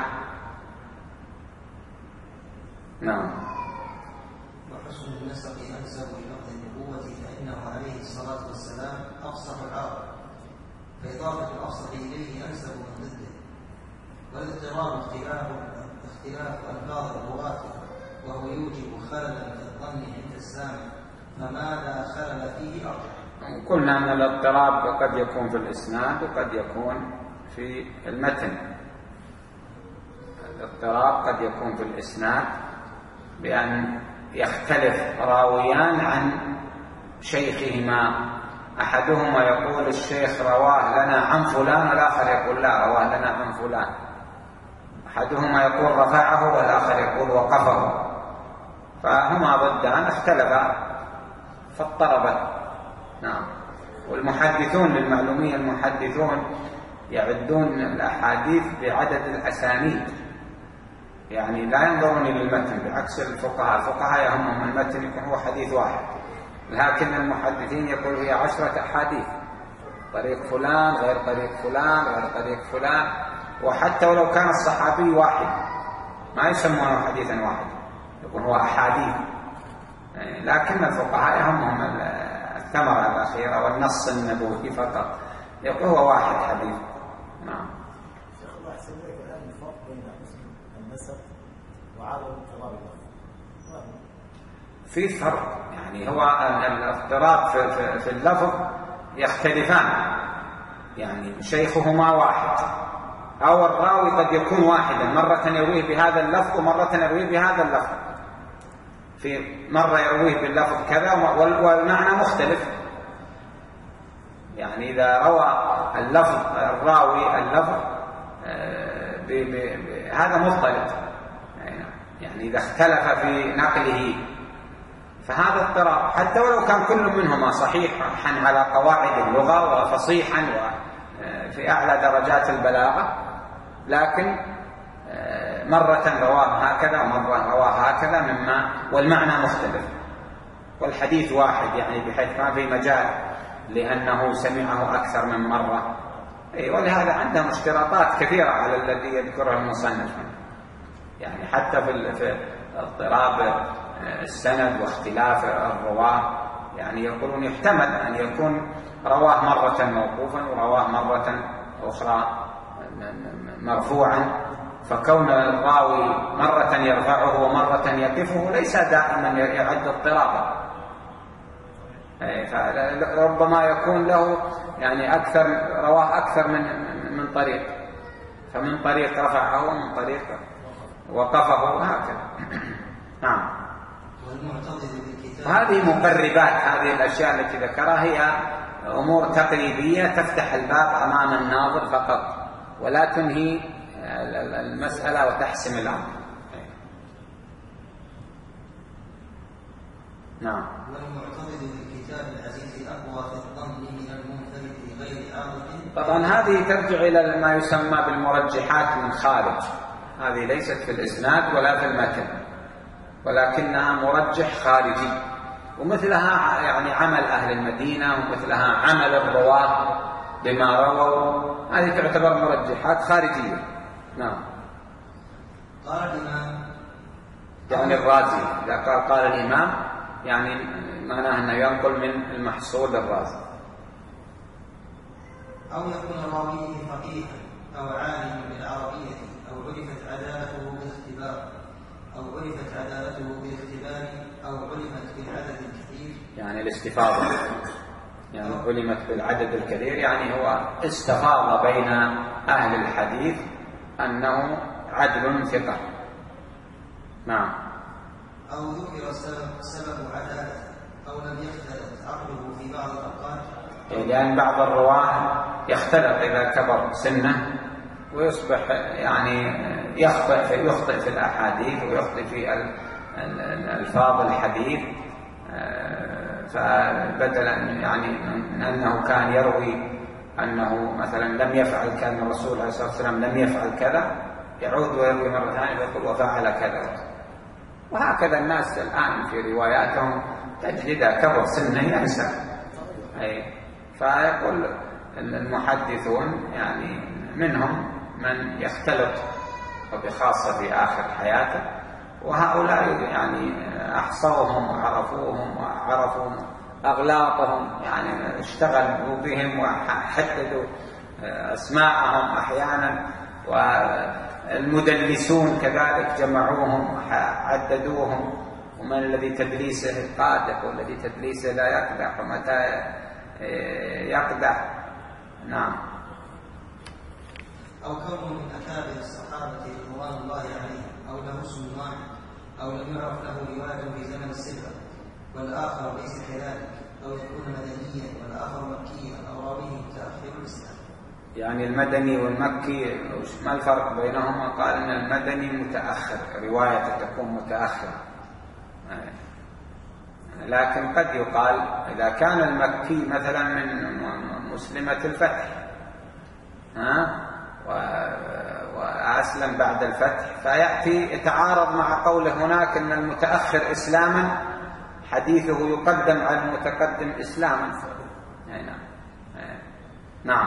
نعم.
وحسن النسق أنسب للفظ النبوة فإنه عليه الصلاة والسلام أفصح العرب، فإضافة الأفصح إليه أنسب من ضده. والاضطراب اختلاف اختلاف ألفاظ اللغات، وهو يوجب خللا في الظن عند السامع، فماذا خلل فيه أرجح؟
قلنا أن الاضطراب قد يكون في الإسناد وقد يكون في المتن. الاضطراب قد يكون في الإسناد بأن يختلف راويان عن شيخهما، أحدهما يقول الشيخ رواه لنا عن فلان، والآخر يقول لا رواه لنا عن فلان. أحدهما يقول رفعه والآخر يقول وقفه، فهما ضدان اختلفا فاضطربا. نعم. والمحدثون للمعلومية المحدثون يعدون الأحاديث بعدد الأسانيد، يعني لا ينظرون للمتن بعكس الفقهاء. الفقهاء يهمهم المتن يكون هو حديث واحد، لكن المحدثين يقول هي عشرة أحاديث، طريق فلان غير طريق فلان غير طريق فلان، وحتى ولو كان الصحابي واحد ما يسمونه حديثا واحد، يقول هو أحاديث. لكن الفقهاء يهمهم الثمرة الأخيرة والنص النبوي فقط، يقول هو واحد حديث. نعم.
شيخ الله يحسن لك الآن الفرق بين النسب وعدم اضطراب اللفظ.
في فرق، يعني هو الاضطراب في, في, في اللفظ يختلفان، يعني شيخهما واحد أو الراوي قد يكون واحدا، مرة يرويه بهذا اللفظ ومرة يرويه بهذا اللفظ، في مرة يرويه باللفظ كذا والمعنى مختلف. يعني إذا روى اللفظ الراوي اللفظ هذا مختلف، يعني إذا اختلف في نقله فهذا اضطراب، حتى ولو كان كل منهما صحيحا على قواعد اللغة وفصيحا وفي أعلى درجات البلاغة، لكن مرة رواه هكذا ومرة رواه هكذا مما والمعنى مختلف والحديث واحد، يعني بحيث ما في مجال لأنه سمعه أكثر من مرة. ولهذا عندهم اشتراطات كثيرة على الذي يذكره المصنف، يعني حتى في اضطراب السند واختلاف الرواه، يعني يقولون يحتمل أن يكون رواه مرة موقوفا ورواه مرة أخرى مرفوعا، فكون الراوي مرة يرفعه ومرة يقفه ليس دائما يعد اضطرابا، فربما يكون له يعني أكثر رواه أكثر من من طريق، فمن طريق رفعه ومن طريق وقفه هكذا. نعم. هذه مقربات، هذه الأشياء التي ذكرها هي أمور تقريبية تفتح الباب أمام الناظر فقط، ولا تنهي المسألة وتحسم الأمر. نعم.
والمعتضد بالكتاب العزيز أقوى في الظن من المنفرد بغير عارض.
طبعا هذه ترجع إلى ما يسمى بالمرجحات من خارج، هذه ليست في الإسناد ولا في المتن، ولكنها مرجح خارجي، ومثلها يعني عمل أهل المدينة، ومثلها عمل الرواة بما رووا، هذه تعتبر مرجحات خارجية. نعم.
قال الإمام
يعني الرازي إذا قال قال الإمام يعني معناه أنه ينقل من المحصول الرازي.
أو يكون راويه فقيها أو عالما بالعربية أو عرفت عدالته بالاختبار أو عرفت عدالته بالاختبار أو علمت بالعدد الكثير،
يعني الاستفاضة، يعني علمت بالعدد الكثير، يعني هو استفاض بين أهل الحديث أنه عدل ثقة. نعم.
أو ذكر سبب, سبب عدالته أو لم يختلف عقله في بعض الأوقات،
لأن يعني بعض الرواه يختلط إذا كبر سنه ويصبح يعني يخطئ في يخطئ في الأحاديث ويخطئ في ألفاظ الحديث، فبدل يعني من أنه كان يروي أنه مثلا لم يفعل كان الرسول عليه الصلاة والسلام لم يفعل كذا، يعود ويروي مرة ثانية ويقول وفعل كذا. وهكذا الناس الآن في رواياتهم تجد إذا كبر سنه ينسى. أي فيقول المحدثون يعني منهم من يختلط وبخاصة في آخر حياته، وهؤلاء يعني أحصوهم وعرفوهم وعرفوا أغلاطهم، يعني اشتغلوا بهم وحددوا أسماءهم أحيانا، والمدلسون كذلك جمعوهم وعددوهم، ومن الذي تدليسه قادح والذي تدليسه لا يقدح ومتى يقدح. نعم.
أو كونه من أكابر الصحابة رضوان الله عليهم أو له اسم واحد أو لم يعرف له رواية في زمن الصفة والآخر ليس كذلك، أو يكون مدنيا والآخر مكيا أو راويه متأخر الإسلام.
يعني المدني والمكي ما الفرق بينهما؟ قال ان المدني متأخر، رواية تكون متأخرة، لكن قد يقال إذا كان المكي مثلا من مسلمة الفتح ها وأسلم بعد الفتح، فيأتي يتعارض مع قوله هناك أن المتأخر إسلاما حديثه يقدم على المتقدم إسلاما. نعم نعم.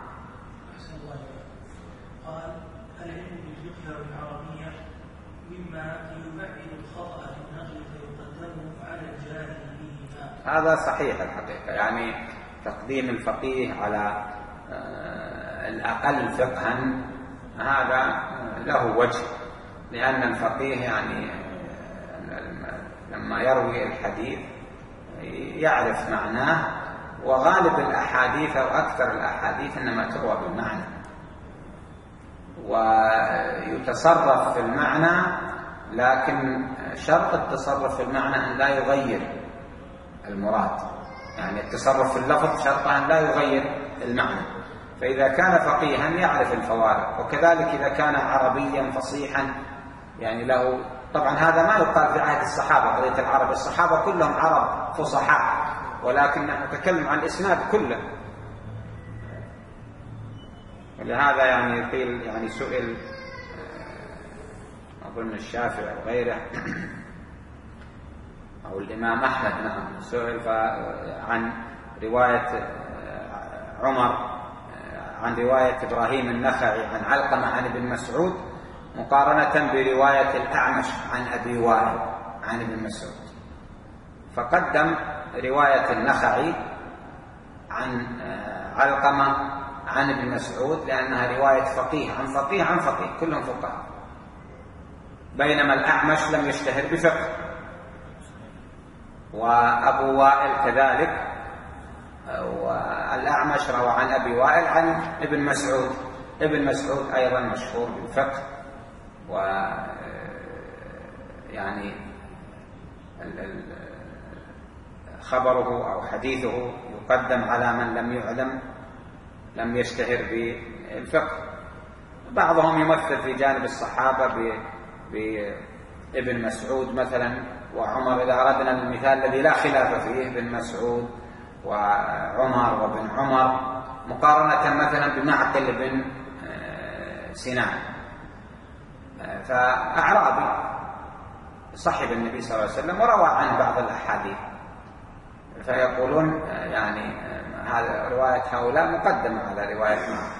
قال العلم بالفقه والعربية مما يبعد الخطأ في النقل فيقدم على الجاهل فيهما.
هذا صحيح الحقيقة، يعني تقديم الفقيه على الأقل فقها هذا له وجه، لأن الفقيه يعني لما يروي الحديث يعرف معناه، وغالب الأحاديث أو أكثر الأحاديث إنما تروى بالمعنى ويتصرف في المعنى، لكن شرط التصرف في المعنى أن لا يغير المراد، يعني التصرف في اللفظ شرطه أن لا يغير المعنى. فإذا كان فقيها يعرف الفوارق، وكذلك إذا كان عربيا فصيحا يعني له، طبعا هذا ما يقال في عهد الصحابة قضية العرب، الصحابة كلهم عرب فصحاء، ولكن نحن نتكلم عن الإسناد كله. ولهذا يعني قيل يعني سئل أظن الشافعي وغيره أو الإمام أحمد نعم سئل عن رواية عمر عن رواية إبراهيم النخعي عن علقمة عن ابن مسعود مقارنة برواية الأعمش عن أبي وائل عن ابن مسعود، فقدم رواية النخعي عن علقمة عن ابن مسعود لأنها رواية فقيه عن فقيه عن فقيه كلهم فقهاء، بينما الأعمش لم يشتهر بفقه، وأبو وائل كذلك، والأعمش روى عن أبي وائل عن ابن مسعود، ابن مسعود أيضا مشهور بالفقه، و يعني خبره أو حديثه يقدم على من لم يعلم لم يشتهر بالفقه. بعضهم يمثل في جانب الصحابة بابن مسعود مثلا وعمر، إذا أردنا المثال الذي لا خلاف فيه ابن مسعود وعمر وابن عمر مقارنة مثلا بمعقل بن سنان، فأعرابي صحب النبي صلى الله عليه وسلم وروى عنه بعض الأحاديث، فيقولون يعني هذا رواية هؤلاء مقدمة على رواية معقل.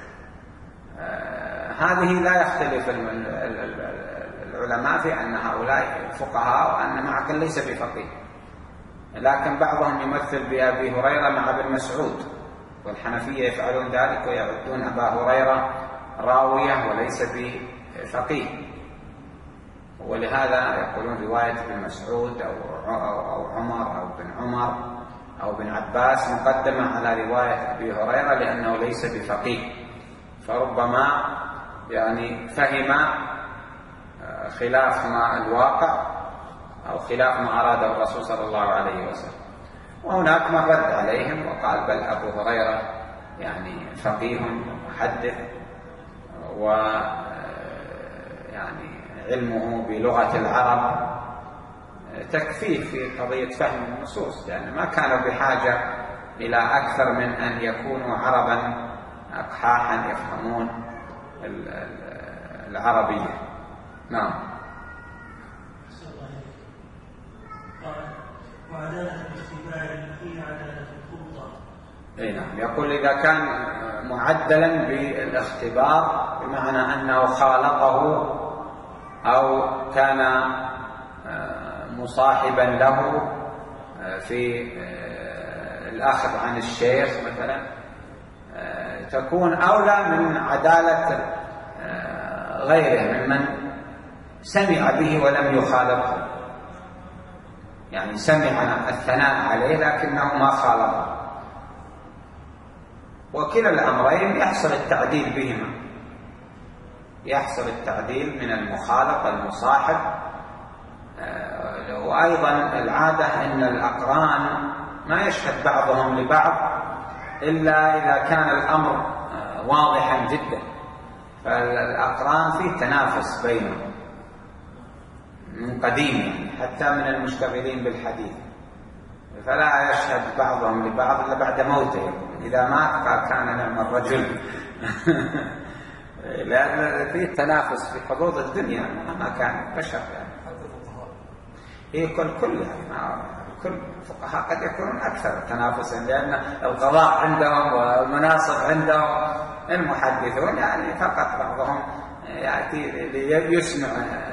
هذه لا يختلف العلماء في أن هؤلاء فقهاء وأن معقل ليس بفقيه، لكن بعضهم يمثل بأبي هريرة مع ابن مسعود، والحنفية يفعلون ذلك ويعدون أبا هريرة راوية وليس بفقيه، ولهذا يقولون رواية ابن مسعود أو عمر أو ابن عمر أو ابن عباس مقدمة على رواية أبي هريرة لأنه ليس بفقيه، فربما يعني فهم خلاف ما الواقع أو خلاف ما أراده الرسول صلى الله عليه وسلم. وهناك من رد عليهم وقال بل أبو هريرة يعني فقيه ومحدث و يعني علمه بلغة العرب تكفيه في قضية فهم النصوص، لأن يعني ما كانوا بحاجة إلى أكثر من أن يكونوا عربا أقحاحا يفهمون العربية. نعم.
وعدالة الاختبار هي عدالة الخلطة.
اي نعم، يقول إذا كان معدلا بالاختبار بمعنى أنه خالطه أو كان مصاحبا له في الأخذ عن الشيخ مثلا، تكون أولى من عدالة غيره ممن سمع به ولم يخالطه، يعني سمع الثناء عليه لكنه ما خالطه، وكلا الأمرين يحصل التعديل بهما، يحصل التعديل من المخالط المصاحب وأيضا العادة أن الأقران ما يشهد بعضهم لبعض إلا إذا كان الأمر واضحا جدا، فالأقران فيه تنافس بينهم من قديم يعني حتى من المشتغلين بالحديث، فلا يشهد بعضهم لبعض إلا بعد موته. إذا مات قال كان نعم الرجل لأن فيه تنافس في حظوظ الدنيا ما كان بشر يعني. إيه كل كل يعني كل الفقهاء قد يكونون أكثر تنافسا، لأن القضاء عندهم والمناصب عندهم. المحدثون يعني فقط بعضهم يأتي ليسمع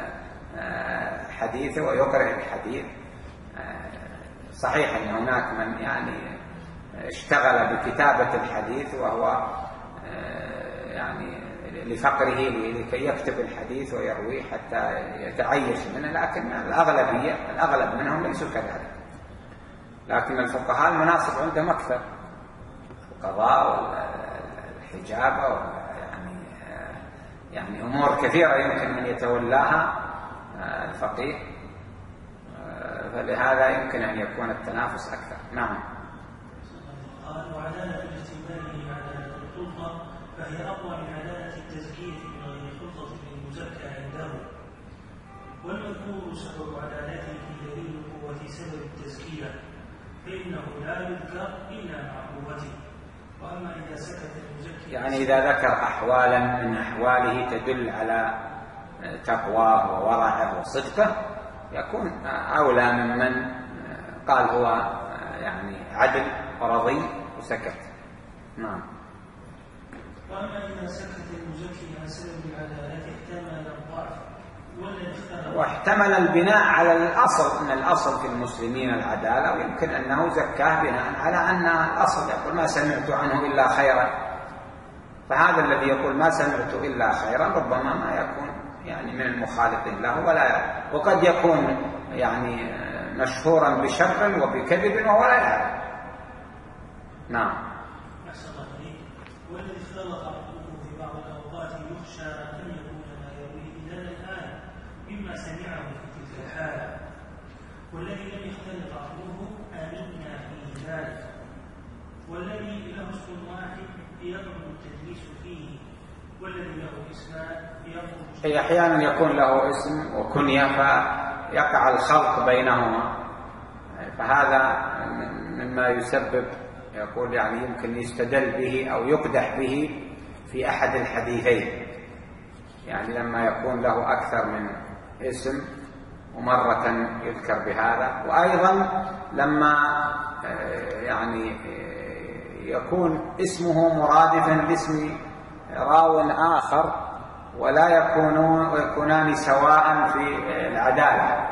حديثه ويقرأ الحديث. صحيح أن هناك من يعني اشتغل بكتابة الحديث وهو يعني لفقره لكي يكتب الحديث ويرويه حتى يتعيش منه، لكن الأغلبية الأغلب منهم ليسوا كذلك. لكن الفقهاء المناصب عندهم أكثر، القضاء والحجابة يعني يعني أمور كثيرة يمكن أن يتولاها الفقيه، فلهذا يمكن أن يكون التنافس أكثر. نعم.
قال وعدالة الاجتماع عدالة الخلطة فهي أقوى من عدالة التزكية من غير خلطة المزكى عنده، والمذكور سبب عدالته دليل قوة سبب التزكية، فإنه لا يذكر إلا مع قوته. وأما إذا سكت المزكي
يعني إذا ذكر أحوالا من أحواله تدل على تقواه وورعه وصدقه يكون أولى ممن قال هو يعني عدل ورضي وسكت. نعم.
وأما إذا سكت المزكي عن سبب العدالة احتمل الضعف
واحتمل البناء على الأصل، أن الأصل في المسلمين العدالة، ويمكن أنه زكاه بناء على أن الأصل يقول ما سمعت عنه إلا خيرا، فهذا الذي يقول ما سمعت إلا خيرا ربما ما يكون يعني من المخالفين له، ولا وقد يكون يعني مشهورا بشر وبكذب ولا يعلم. نعم.
أحسن الله إليك. والذي اختلط عقله في بعض الأوقات يخشى أن يكون ما يرويه إلا الآن مما سمعه في تلك الحالة، والذي لم يختلط عقله آمنا فيه ذلك، والذي له اسم واحد يقبل التدليس فيه، والذي له اسمان يقبل.
أحيانا يكون له اسم وكنية فيقع الخلط بينهما، فهذا مما يسبب يقول يعني يمكن يستدل به أو يقدح به في أحد الحديثين، يعني لما يكون له أكثر من اسم ومرة يذكر بهذا، وأيضا لما يعني يكون اسمه مرادفا لاسم راو آخر ولا يكونون ويكونان سواء في العدالة،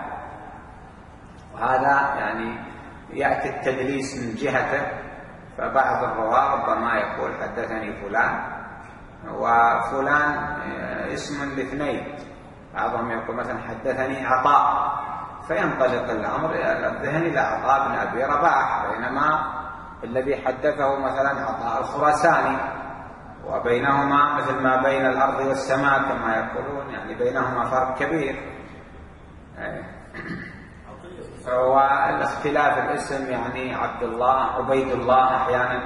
وهذا يعني يأتي التدليس من جهته، فبعض الرواة ربما يقول حدثني فلان وفلان اسم الاثنين، بعضهم يقول مثلا حدثني عطاء، فينطلق الأمر إلى الذهن إلى عطاء بن أبي رباح، بينما الذي حدثه مثلا عطاء الخراساني، وبينهما مثل ما بين الأرض والسماء كما يقولون، يعني بينهما فرق كبير. فهو الاختلاف الاسم يعني عبد الله عبيد الله أحيانا،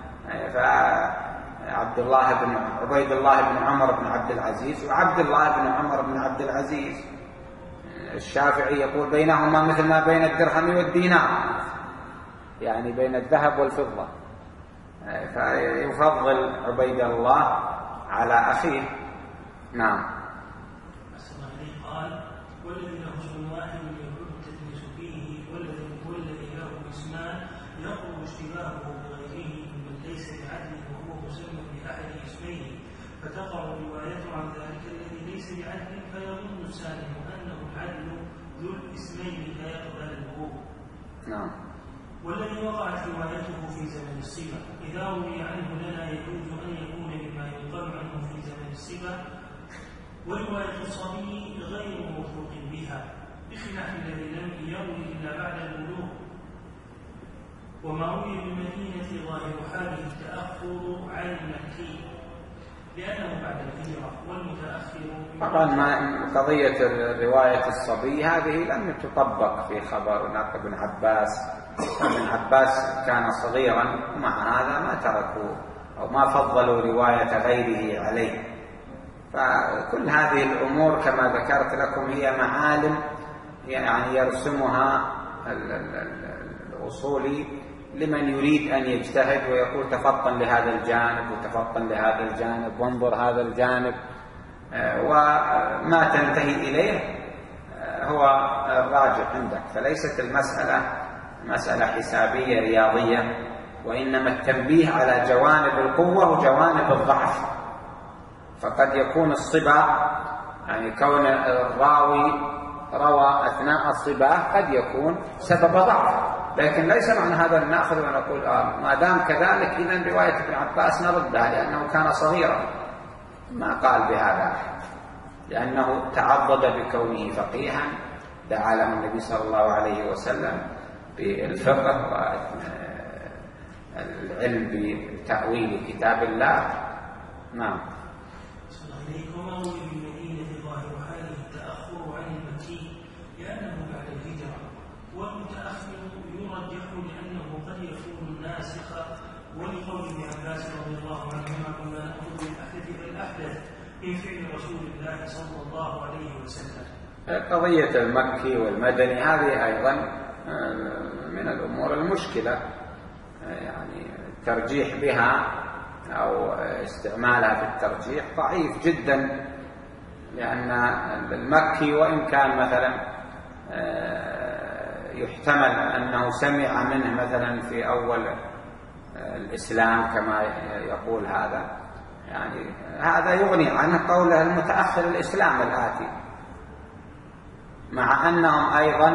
فعبد الله بن عبيد الله بن عمر بن عبد العزيز وعبد الله بن عمر بن عبد العزيز. الشافعي يقول بينهما مثل ما بين الدرهم والدينار، يعني بين الذهب والفضة، فيفضل عبيد الله على أخيه. نعم.
قال والذي له اسم واحد يكون التدليس فيه، والذي له اسمان يقوم اشتباهه بغيره ممن ليس بعدل وهو مسمى بأحد اسميه، فتقع روايته عن ذلك الذي ليس بعدل، فيظن السالم أنه العدل ذو الاسمين فيقبل الوقوع.
نعم.
والذي وقعت روايته في زمن الصبا إذا روي عنه لنا يجوز أن يكون مما يقال عنه في زمن الصبا، ورواية الصبي غير موثوق بها، بخلاف الذي لم يروي إلا بعد البلوغ. وما روي بالمدينة ظاهر حاله التأخر عن المكي، لأنه بعد الهجرة والمتأخر
طبعا ما قضية رواية الصبي هذه لم تطبق في خبر ناقل ابن عباس. ابن عباس كان صغيرا، ومع هذا ما تركوا أو ما فضلوا رواية غيره عليه. فكل هذه الأمور كما ذكرت لكم هي معالم يعني يرسمها الأصولي لمن يريد أن يجتهد ويقول تفطن لهذا الجانب وتفطن لهذا الجانب وانظر هذا الجانب، وما تنتهي إليه هو الراجح عندك. فليست المسألة مسألة حسابية رياضية، وإنما التنبيه على جوانب القوة وجوانب الضعف. فقد يكون الصبا يعني كون الراوي روى أثناء الصبا قد يكون سبب ضعف، لكن ليس معنى هذا أن نأخذ ونقول آه ما دام كذلك إذن رواية ابن عباس نردها لأنه كان صغيرا. ما قال بهذا، لأنه تعضد بكونه فقيها، دعا له النبي صلى الله عليه وسلم بالفقه والعلم بتأويل كتاب الله. نعم.
وما روي بالمدينة ظاهر حاله التأخر عن المكي لأنه بعد الهجرة، والمتأخر يرجح لأنه قد يكون ناسخا، ولقول ابن عباس رضي الله عنهما كنا نأخذ بالأحدث فالأحدث من فعل رسول الله صلى الله عليه وسلم.
قضية المكي والمدني هذه أيضا من الأمور المشكلة، يعني الترجيح بها أو استعمالها في الترجيح ضعيف جدا، لأن المكي وإن كان مثلا يحتمل أنه سمع منه مثلا في أول الإسلام كما يقول هذا، يعني هذا يغني عنه قوله المتأخر الإسلام الآتي، مع أنهم أيضا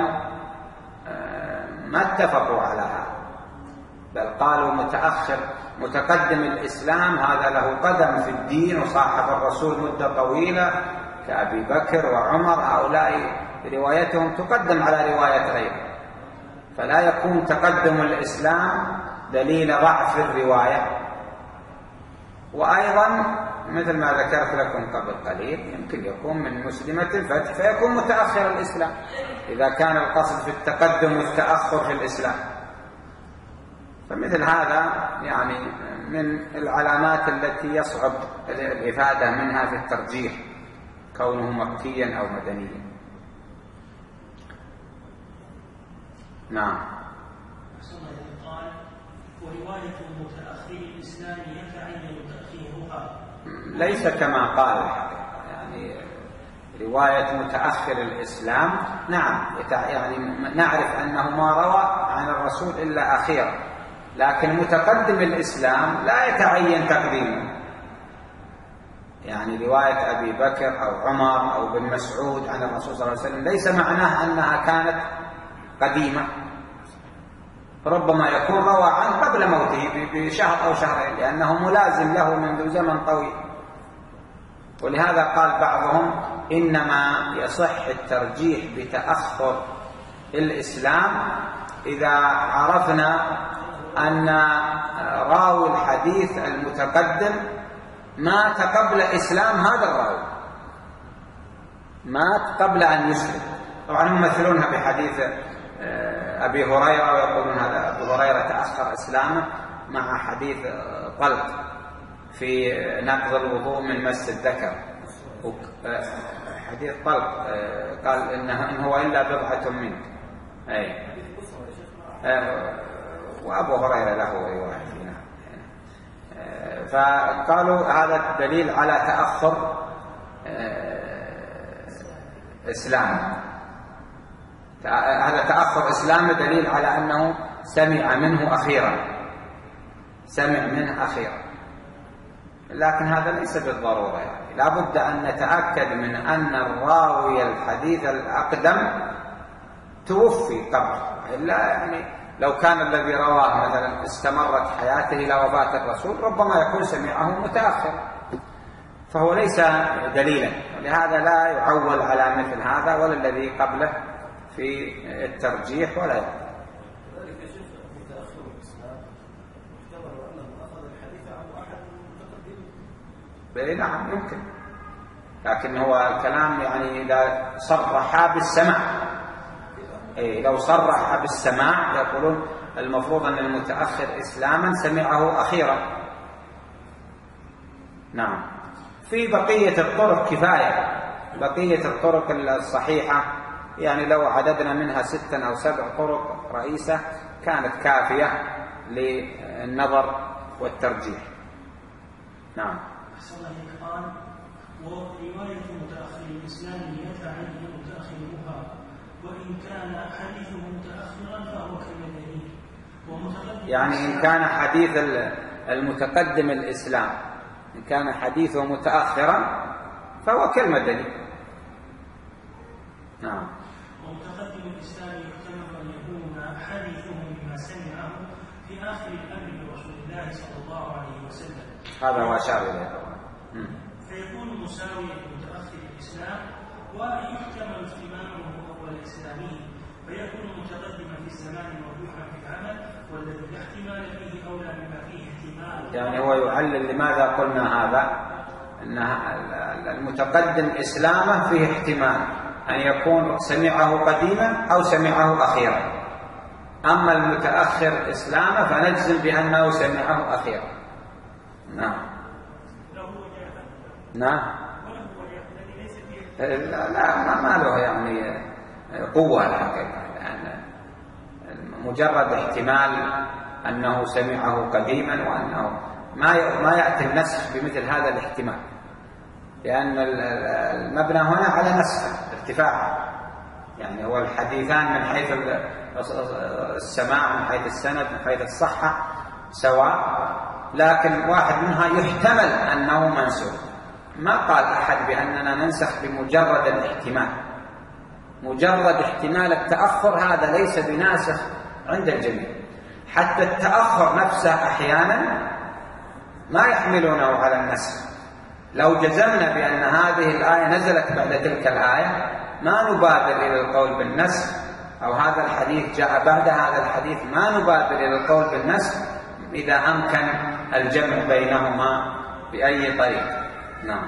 ما اتفقوا على هذا، بل قالوا متأخر متقدم الإسلام هذا له قدم في الدين وصاحب الرسول مدة طويلة كأبي بكر وعمر، هؤلاء روايتهم تقدم على رواية غيره، فلا يكون تقدم الإسلام دليل ضعف الرواية. وأيضا مثل ما ذكرت لكم قبل قليل يمكن يكون من مسلمة الفتح فيكون متأخر الإسلام إذا كان القصد في التقدم والتأخر في الإسلام. فمثل هذا يعني من العلامات التي يصعب الإفادة منها في الترجيح كونه مكيا أو مدنيا. نعم.
قال ورواية المتأخر الإسلام يتعين تأخيرها،
ليس كما قال يعني رواية متأخر الإسلام نعم يعني نعرف أنه ما روى عن الرسول إلا أخيرا، لكن متقدم الإسلام لا يتعين تقديمه، يعني رواية أبي بكر أو عمر أو بن مسعود عن الرسول صلى الله عليه وسلم ليس معناه أنها كانت قديمة، ربما يكون روى عنه قبل موته بشهر أو شهرين لأنه ملازم له منذ زمن طويل. ولهذا قال بعضهم إنما يصح الترجيح بتأخر الإسلام إذا عرفنا أن راوي الحديث المتقدم مات قبل إسلام هذا الراوي، مات قبل أن يسلم. طبعا هم يمثلونها بحديث أبي هريرة ويقولون هذا أبو هريرة تأخر إسلامه مع حديث طلق في نقض الوضوء من مس الذكر. حديث طلق قال إنه إن هو إلا بضعة منك، أي وأبو هريرة له رواية فينا. فقالوا هذا دليل على تأخر إسلام، هذا تأخر إسلام دليل على أنه سمع منه أخيرا، سمع منه أخيرا، لكن هذا ليس بالضرورة، يعني لا بد أن نتأكد من أن الراوي الحديث الأقدم توفي قبل، إلا يعني لو كان الذي رواه مثلا استمرت حياته إلى وفاة الرسول ربما يكون سمعه متأخر، فهو ليس دليلا، ولهذا لا يعول على مثل هذا ولا الذي قبله في الترجيح ولا يقبل.
ذلك شيخ متأخر الإسلام احتمل أنه أخذ الحديث عن أحد المتقدمين
نعم يمكن، لكن هو الكلام يعني إذا صرح بالسماع، إيه لو صرح بالسماع يقولون المفروض أن المتأخر إسلاما سمعه أخيرا. نعم. في بقية الطرق كفاية، بقية الطرق الصحيحة يعني لو عددنا منها ستا أو سبع طرق رئيسة كانت كافية للنظر والترجيح. نعم.
أحسن الله قال ورواية متأخر الإسلام يدفع عنه متأخرها وإن كان حديثه متأخرا فهو كالمدني ومتقدم.
يعني إن كان حديث المتقدم الإسلام إن كان حديثه متأخرا فهو كالمدني. نعم.
ومتقدم الإسلام يحتمل أن يكون حديثه مما سمعه في آخر الأمر برسول الله صلى الله عليه وسلم.
هذا هو أشار إليه طبعا.
فيكون مساويا لمتأخر الإسلام ويحتمل اهتمامه أول إسلامه فيكون متقدما في الزمان مربوحا في العمل والذي لا احتمال فيه أولى مما فيه احتمال.
يعني هو يعلل لماذا قلنا هذا، أن المتقدم إسلامه فيه احتمال أن يكون سمعه قديما أو سمعه أخيرا، أما المتأخر إسلامه فنجزم بأنه سمعه أخيرا. نعم. نعم. لا, لا ما له يعني قوة الحقيقة، لأن مجرد احتمال أنه سمعه قديما وأنه ما ما يأتي النسخ بمثل هذا الاحتمال، لأن المبنى هنا على نسخ ارتفاع، يعني هو الحديثان من حيث السماع من حيث السند من حيث الصحة سواء، لكن واحد منها يحتمل أنه منسوخ. ما قال أحد بأننا ننسخ بمجرد الاحتمال، مجرد احتمال التأخر هذا ليس بناسخ عند الجميع، حتى التأخر نفسه أحيانا ما يحملونه على النسخ. لو جزمنا بأن هذه الآية نزلت بعد تلك الآية ما نبادر إلى القول بالنسخ، أو هذا الحديث جاء بعد هذا الحديث ما نبادر إلى القول بالنسخ إذا أمكن الجمع بينهما بأي طريق. نعم.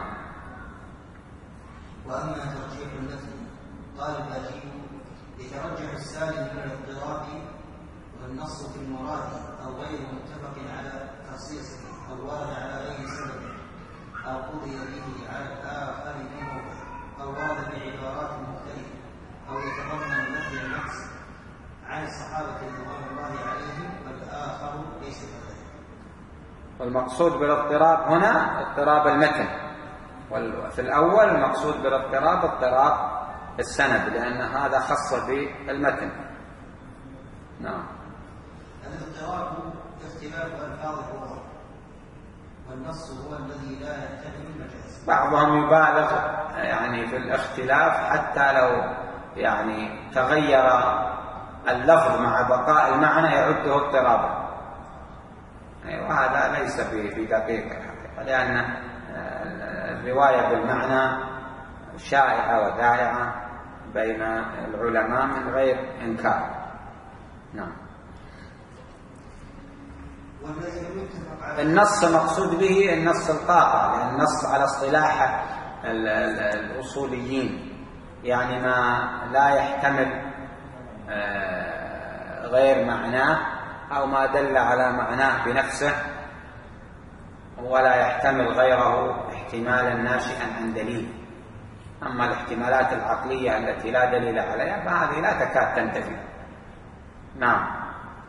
وأما ترجيح المتن قال الباجي يترجح السالم من الاضطراب والنص في المراد أو غير متفق على تخصيصه أو ورد على غير سبب أو قضي به على الآخر في موضع أو ورد بعبارات مختلفة أو يتضمن نفي النقص عن الصحابة رضوان الله عليهم والآخر ليس كذلك.
والمقصود بالاضطراب هنا اضطراب المتن، وفي الأول المقصود بالاضطراب اضطراب السند، لأن هذا خاص بالمتن. نعم.
الاضطراب اختلاف ألفاظ القرآن والنص هو الذي لا يحتمل المجاز.
بعضهم يبالغ يعني في الاختلاف حتى لو يعني تغير اللفظ مع بقاء المعنى يعده اضطرابا، وهذا ليس بدقيق الحقيقة، لأن الرواية بالمعنى شائعة وذائعة بين العلماء من غير إنكار. نعم. النص مقصود به النص القاطع، يعني النص على اصطلاح الأصوليين يعني ما لا يحتمل غير معناه أو ما دل على معناه بنفسه ولا يحتمل غيره احتمالا ناشئا عن دليل. أما الاحتمالات العقلية التي لا دليل عليها فهذه لا تكاد تنتفي. نعم.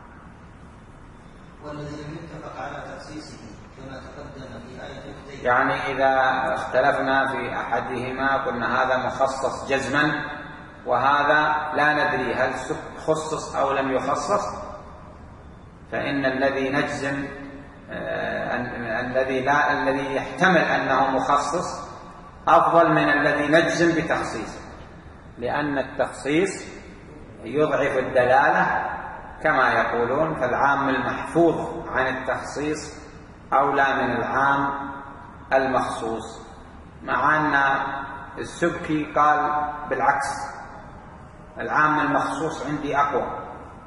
والذي لم يتفق على تخصيصه كما تقدم في آية الكتاب،
يعني إذا اختلفنا في أحدهما قلنا هذا مخصص جزما وهذا لا ندري هل خصص أو لم يخصص، فإن الذي نجزم آه الذي لا الذي يحتمل أنه مخصص أفضل من الذي نجزم بتخصيصه، لأن التخصيص يضعف الدلالة كما يقولون، فالعام المحفوظ عن التخصيص أولى من العام المخصوص، مع أن السبكي قال بالعكس، العام المخصوص عندي أقوى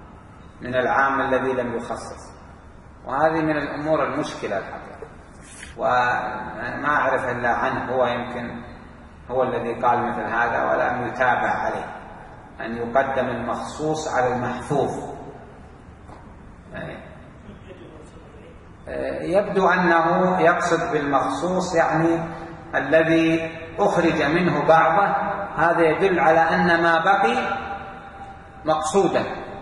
من العام الذي لم يخصص، وهذه من الأمور المشكلة الحقيقة. وما أعرف إلا عنه، هو يمكن هو الذي قال مثل هذا ولم يتابع عليه، أن يقدم المخصوص على المحفوظ. يعني يبدو أنه يقصد بالمخصوص يعني الذي أخرج منه بعضه، هذا يدل على أن ما بقي مقصودا،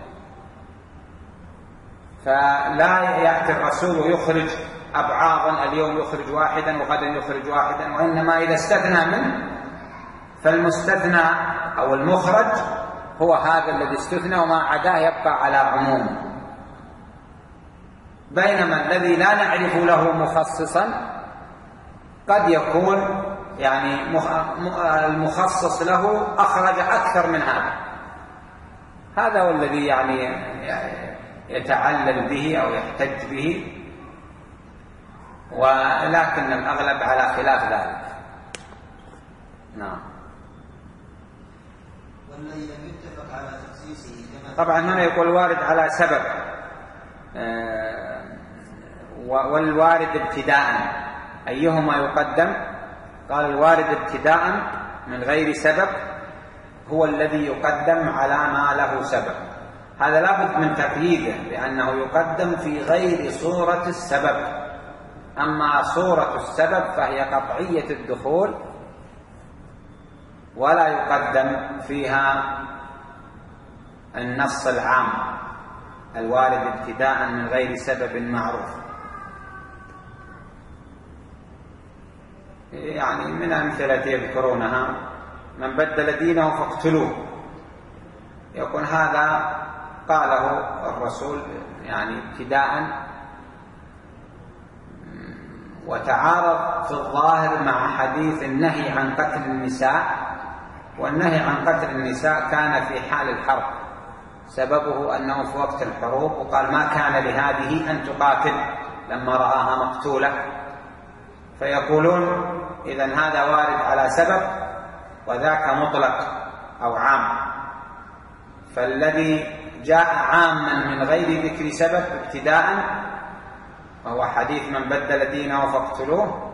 فلا يأتي الرسول ويخرج أبعاضا، اليوم يخرج واحدا وغدا يخرج واحدا، وإنما إذا استثنى منه فالمستثنى أو المخرج هو هذا الذي استثنى، وما عداه يبقى على عمومه. بينما الذي لا نعرف له مخصصا قد يكون يعني المخصص له أخرج أكثر من هذا، هذا هو الذي يعني يتعلل به أو يحتج به، ولكن الأغلب على خلاف ذلك. نعم.
والذي لم يتفق على تخصيصه
طبعا هنا يقول وارد على سبب، والوارد ابتداء، أيهما يقدم؟ قال الوارد ابتداء من غير سبب هو الذي يقدم على ما له سبب. هذا لابد من تقييده، لأنه يقدم في غير صورة السبب. أما صورة السبب فهي قطعية الدخول ولا يقدم فيها النص العام الوارد ابتداء من غير سبب معروف. يعني من أمثلة يذكرونها من بدل دينه فاقتلوه، يقول هذا قاله الرسول يعني ابتداء، وتعارض في الظاهر مع حديث النهي عن قتل النساء، والنهي عن قتل النساء كان في حال الحرب، سببه أنه في وقت الحروب، وقال ما كان لهذه أن تقاتل لما رآها مقتولة، فيقولون إذن هذا وارد على سبب وذاك مطلق أو عام، فالذي جاء عاما من غير ذكر سبب ابتداء وهو حديث من بدل دينه فاقتلوه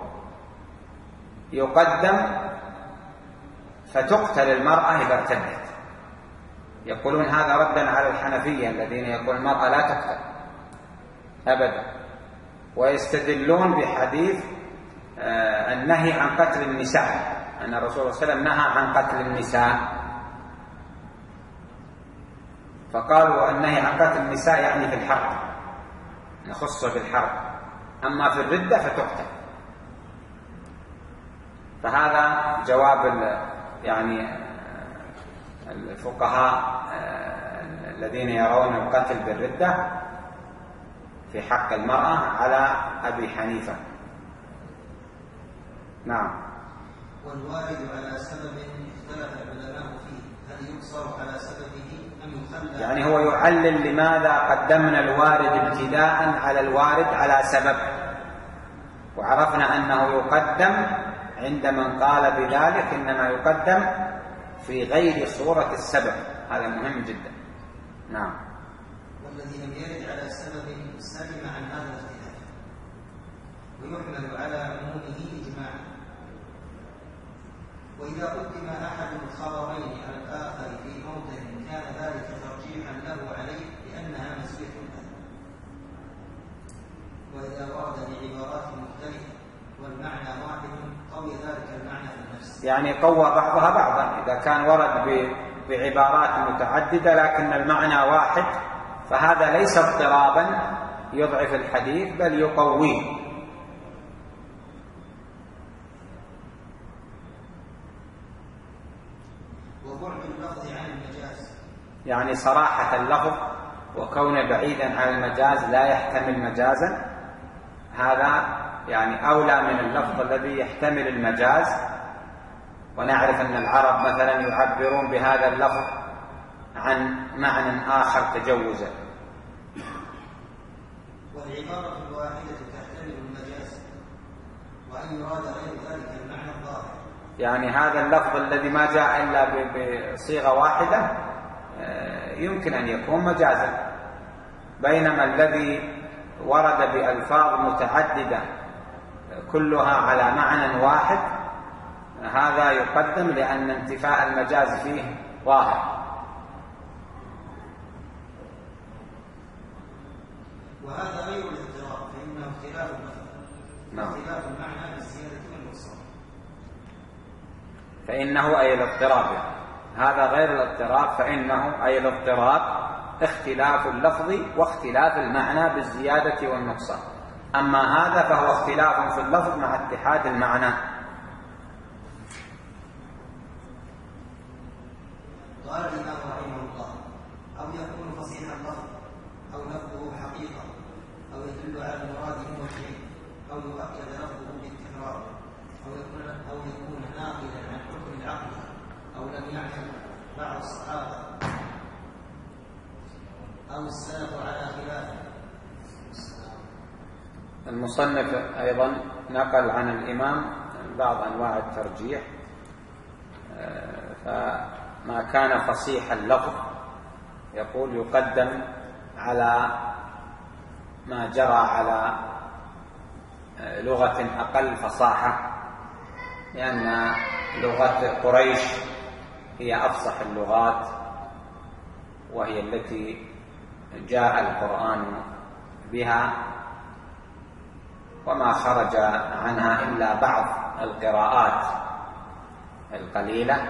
يقدم، فتقتل المرأة إذا ارتدت. يقولون هذا ردا على الحنفية الذين يقول المرأة لا تقتل أبدا، ويستدلون بحديث آه النهي عن قتل النساء، أن الرسول صلى الله عليه وسلم نهى عن قتل النساء، فقالوا النهي عن قتل النساء يعني في الحرب، نخصه بالحرب، أما في الردة فتقتل. فهذا جواب يعني الفقهاء الذين يرون القتل بالردة في حق المرأة على أبي حنيفة. نعم.
والوارد على سبب اختلف العلماء فيه، هل يقصر على سببه أم يخلى؟
يعني هو يعلل لماذا قدمنا الوارد ابتداء على الوارد على سبب، وعرفنا أنه يقدم عند من قال بذلك إنما يقدم في غير صورة السبب، هذا مهم جدا. نعم.
والذي لم يرد على سبب سلم عن هذا الاختلاف، ويحمل على عمومه إجماعا. وإذا قدم أحد الخبرين على الآخر في موضع كان ذلك ترجيحا له عليه لأنها مزية له، وإذا ورد بعبارات مختلفة والمعنى واحد قوي ذلك المعنى في النفس،
يعني قوى بعضها بعضا. إذا كان ورد بعبارات متعددة لكن المعنى واحد فهذا ليس اضطرابا يضعف الحديث بل يقويه.
وبعد اللفظ عن المجاز،
يعني صراحة اللفظ وكون بعيدا عن المجاز لا يحتمل مجازا، هذا يعني أولى من اللفظ الذي يحتمل المجاز. ونعرف أن العرب مثلا يعبرون بهذا اللفظ عن معنى آخر تجوزا.
والعبارة الواحدة تحتمل المجاز، وأن يراد غير ذلك المعنى الظاهر.
يعني هذا اللفظ الذي ما جاء إلا بصيغة واحدة يمكن أن يكون مجازا، بينما الذي ورد بألفاظ متعددة كلها على معنى واحد هذا يقدم لأن انتفاء المجاز فيه ظاهر.
وهذا غير الاضطراب فإنه اختلاف اللفظ اختلاف المعنى بالزيادة والنقصان.
فإنه أي الاضطراب، هذا غير الاضطراب فإنه أي الاضطراب اختلاف اللفظ واختلاف المعنى بالزيادة والنقصان. أما هذا فهو اختلاف في اللفظ مع اتحاد المعنى.
قال الإمام رحمه الله: أو يكون فصيح اللفظ أو لفظه حقيقة أو يدل على المراد موجه أو يؤكد لفظه بالتكرار أو يكون أو يكون ناقلا عن حكم العقل أو لم يعلم بعض الصحابة أو السلف على خلافه.
المصنف أيضا نقل عن الإمام بعض أنواع الترجيح، فما كان فصيح اللفظ يقول يقدم على ما جرى على لغة أقل فصاحة، لأن لغة قريش هي أفصح اللغات وهي التي جاء القرآن بها، وما خرج عنها إلا بعض القراءات القليلة.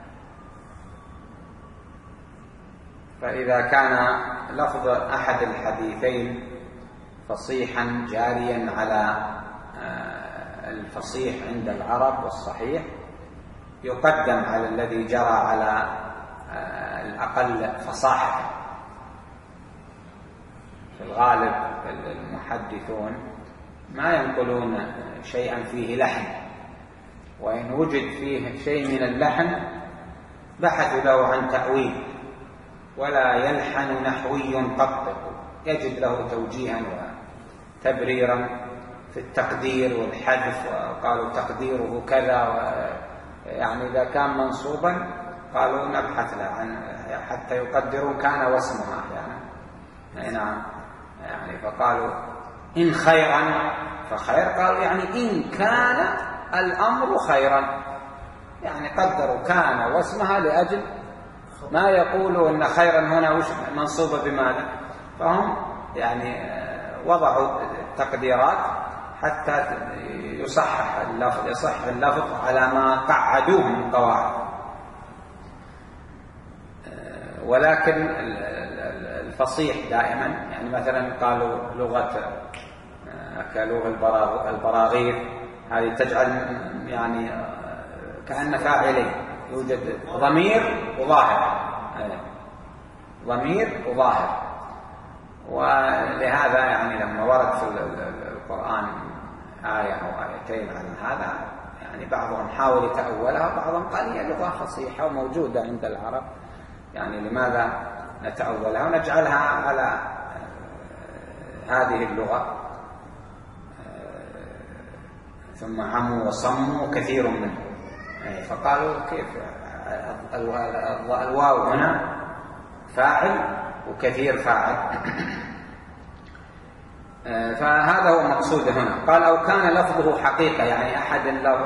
فإذا كان لفظ أحد الحديثين فصيحا جاريا على الفصيح عند العرب والصحيح يقدم على الذي جرى على الأقل فصاحة. في الغالب المحدثون ما ينقلون شيئا فيه لحن، وإن وجد فيه شيء من اللحن بحثوا له عن تأويل، ولا يلحن نحوي قط، يجد له توجيها وتبريرا في التقدير والحذف، وقالوا تقديره كذا، يعني إذا كان منصوبا قالوا نبحث له عن حتى يقدرون كان واسمها يعني نعم يعني فقالوا إن خيرا فخير، قالوا يعني إن كان الأمر خيرا، يعني قدروا كان واسمها لأجل ما يقولوا أن خيرا هنا وش منصوبة بماذا، فهم يعني وضعوا تقديرات حتى يصحح اللفظ يصح اللفظ على ما قعدوه من قواعد. ولكن الفصيح دائما يعني مثلا قالوا لغة كلغة البراغيث هذه تجعل يعني كأن فاعلين، يوجد ضمير وظاهر، ضمير وظاهر. ولهذا يعني لما ورد في القرآن آية أو آيتين على هذا يعني بعضهم حاول يتأولها، بعضهم قال هي لغة فصيحة وموجودة عند العرب، يعني لماذا نتأولها ونجعلها على هذه اللغة. ثم عموا وصموا كثير منهم، فقالوا كيف الواو هنا فاعل وكثير فاعل. فهذا هو المقصود هنا. قال أو كان لفظه حقيقة، يعني أحد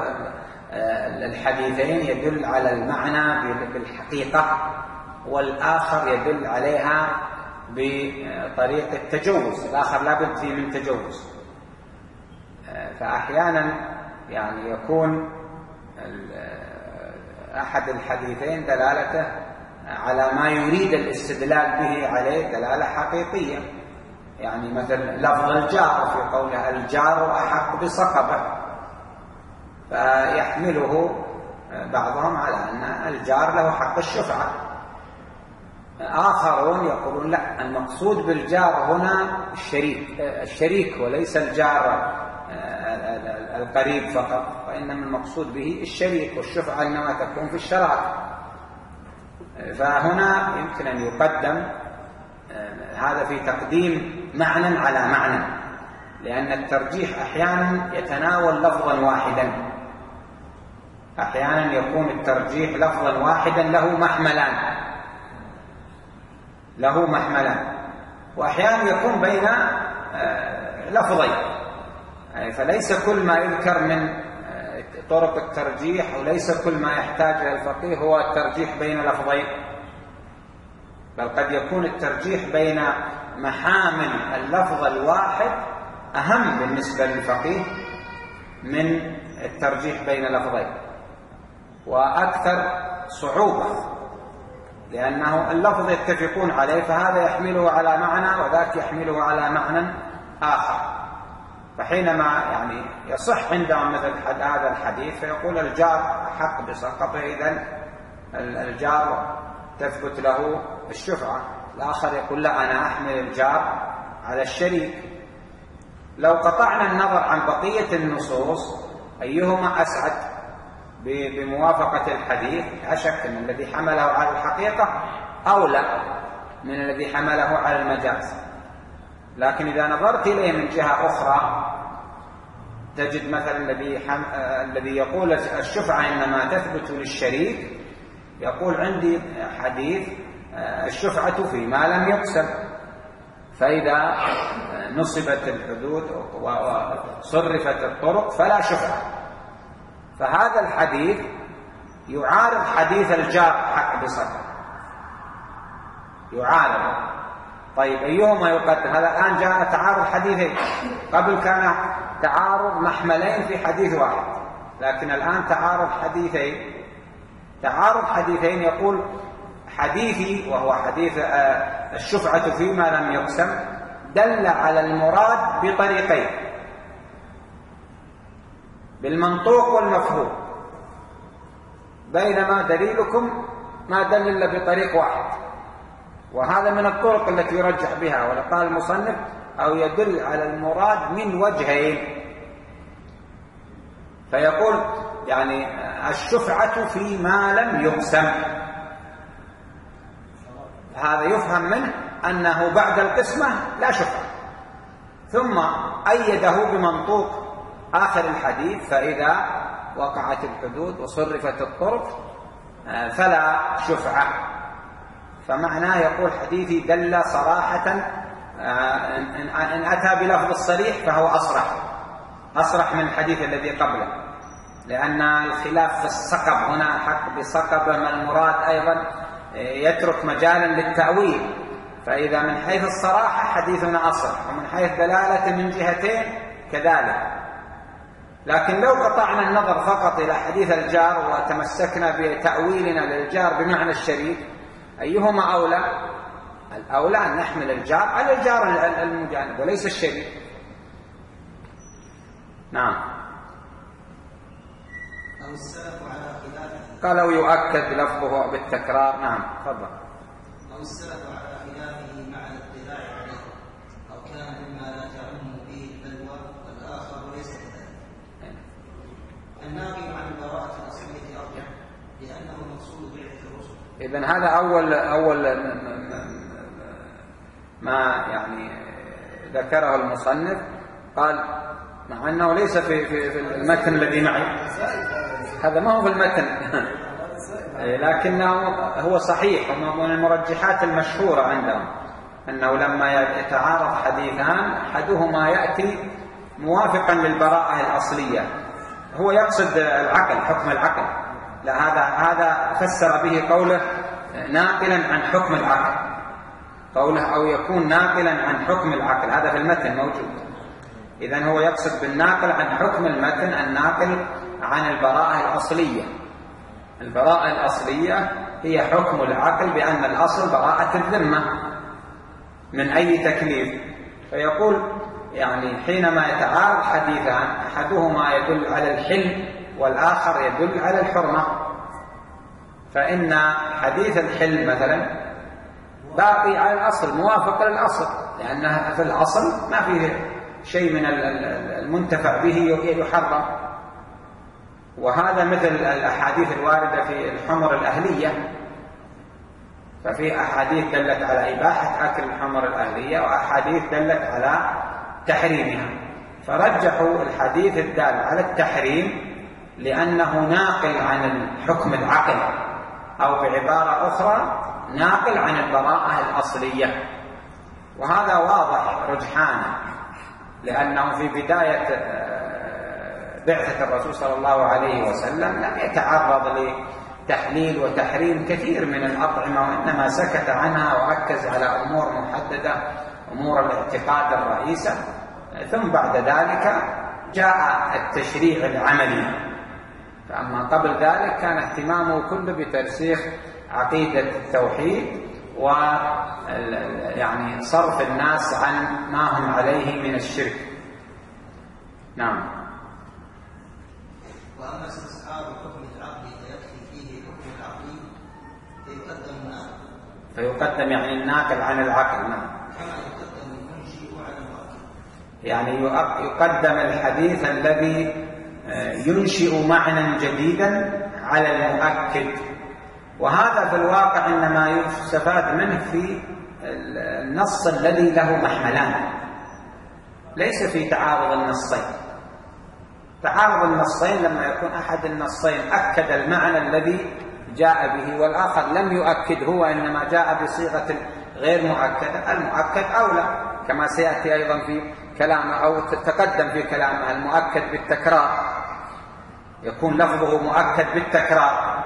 الحديثين يدل على المعنى بالحقيقة والآخر يدل عليها بطريقة التجوز، الآخر لا بد فيه من تجوز. فأحيانا يعني يكون أحد الحديثين دلالته على ما يريد الاستدلال به عليه دلالة حقيقية، يعني مثل لفظ الجار في قوله الجار أحق بصقبه، فيحمله بعضهم على أن الجار له حق الشفعة. آخرون يقولون لا، المقصود بالجار هنا الشريك الشريك وليس الجار القريب فقط، وإنما المقصود به الشريك، والشفعة إنما تكون في الشراكة. فهنا يمكن أن يقدم هذا في تقديم معنى على معنى، لأن الترجيح أحيانا يتناول لفظا واحدا، أحيانا يكون الترجيح لفظا واحدا له محملان له محملان وأحيانا يكون بين لفظين، فليس كل ما يذكر من طرق الترجيح وليس كل ما يحتاجه الفقيه هو الترجيح بين لفظين، بل قد يكون الترجيح بين محامل اللفظ الواحد أهم بالنسبة للفقيه من الترجيح بين لفظين، وأكثر صعوبة، لأنه اللفظ يتفقون عليه فهذا يحمله على معنى وذاك يحمله على معنى آخر. فحينما يعني يصح عندهم مثل هذا الحديث فيقول الجار أحق بسقطه، إذن الجار تثبت له الشفعة. الآخر يقول لا، أنا أحمل الجار على الشريك. لو قطعنا النظر عن بقية النصوص أيهما أسعد بموافقة الحديث، لا شك أن الذي حمله على الحقيقة أولى من الذي حمله على المجاز. لكن إذا نظرت إليه من جهة أخرى تجد مثلا الذي حم... الذي يقول الشفعة إنما تثبت للشريك يقول عندي حديث الشفعة فيما لم يقسم، فإذا نصبت الحدود وصرفت الطرق فلا شفعة. فهذا الحديث يعارض حديث الجار حق بسقط، يعارض. طيب أيهما يقدم؟ هذا الآن جاء تعارض حديثين، قبل كان تعارض محملين في حديث واحد، لكن الآن تعارض حديثين. تعارض حديثين يقول حديثي وهو حديث الشفعة فيما لم يقسم دل على المراد بطريقين، بالمنطوق والمفهوم، بينما دليلكم ما دل إلا بطريق واحد، وهذا من الطرق التي يرجح بها. ولقال المصنف أو يدل على المراد من وجهين، فيقول يعني الشفعة فيما لم يقسم، هذا يفهم منه أنه بعد القسمة لا شفعة، ثم أيده بمنطوق آخر الحديث فإذا وقعت الحدود وصرفت الطرق فلا شفعة. فمعناه يقول حديثي دل صراحة، إن أتى بلفظ الصريح فهو أصرح أصرح من الحديث الذي قبله، لأن الخلاف في السقب هنا حق بسقب ما المراد أيضا يترك مجالا للتأويل. فإذا من حيث الصراحة حديثنا أصرح، ومن حيث دلالة من جهتين كذلك. لكن لو قطعنا النظر فقط إلى حديث الجار وتمسكنا بتأويلنا للجار بمعنى الشريك، أيهما أولى؟ الأولى أن نحمل الجار على الجار المجانب وليس الشريك. نعم.
أو السلف على خلافه.
قالوا يؤكد لفظه بالتكرار. نعم تفضل.
أو السلف على خلافه مع الاطلاع عليه، أو كان مما لا تعم به البلوى والآخر ليس كذلك. الناقل عن البراءة الأصلية أرجح لأنه المقصود بعثة الرسل.
إذن هذا أول أول ما يعني ذكره المصنف، قال مع أنه ليس في في المتن الذي معي، هذا ما هو في المتن لكنه هو صحيح، ومن المرجحات المشهورة عندهم أنه لما يتعارض حديثان أحدهما يأتي موافقا للبراءة الأصلية، هو يقصد العقل، حكم العقل. لا، هذا هذا فسر به قوله ناقلا عن حكم العقل، قوله أو يكون ناقلا عن حكم العقل، هذا في المتن موجود. إذن هو يقصد بالناقل عن حكم المتن الناقل عن البراءة الأصلية. البراءة الأصلية هي حكم العقل بأن الأصل براءة الذمة من أي تكليف. فيقول يعني حينما يتعارض حديثان أحدهما يدل على الحل والآخر يدل على الحرمة، فإن حديث الحل مثلا باقي على الأصل، موافق للأصل، لأنها في الأصل ما فيه شيء من المنتفع به يحرم. وهذا مثل الأحاديث الواردة في الحمر الأهلية، ففي أحاديث دلت على إباحة أكل الحمر الأهلية وأحاديث دلت على تحريمها، فرجحوا الحديث الدال على التحريم لأنه ناقل عن حكم العقل، أو بعبارة أخرى ناقل عن البراءة الأصلية. وهذا واضح رجحانه، لأنه في بداية بعثة الرسول صلى الله عليه وسلم لم يتعرض لتحليل وتحريم كثير من الأطعمة، وإنما سكت عنها وركز على أمور محددة، أمور الاعتقاد الرئيسة. ثم بعد ذلك جاء التشريع العملي. فأما قبل ذلك كان اهتمامه كله بترسيخ عقيدة التوحيد و يعني صرف الناس عن ما هم عليه من الشرك. نعم.
وأما استصحاب حكم العقل فيكفي فيه حكم العقل فيقدم الناقل.
فيقدم يعني الناقل عن العقل. نعم.
كما يقدم المنشئ على المؤكد.
يعني يقدم الحديث الذي ينشئ معنى جديدا على المؤكد، وهذا في الواقع إنما يستفاد منه في النص الذي له محملان، ليس في تعارض النصين. تعارض النصين لما يكون أحد النصين أكد المعنى الذي جاء به والآخر لم يؤكده وإنما جاء بصيغة غير مؤكدة، المؤكد أولى، كما سيأتي أيضا في كلامه أو تقدم في كلامه. المؤكد بالتكرار يكون لفظه مؤكد بالتكرار،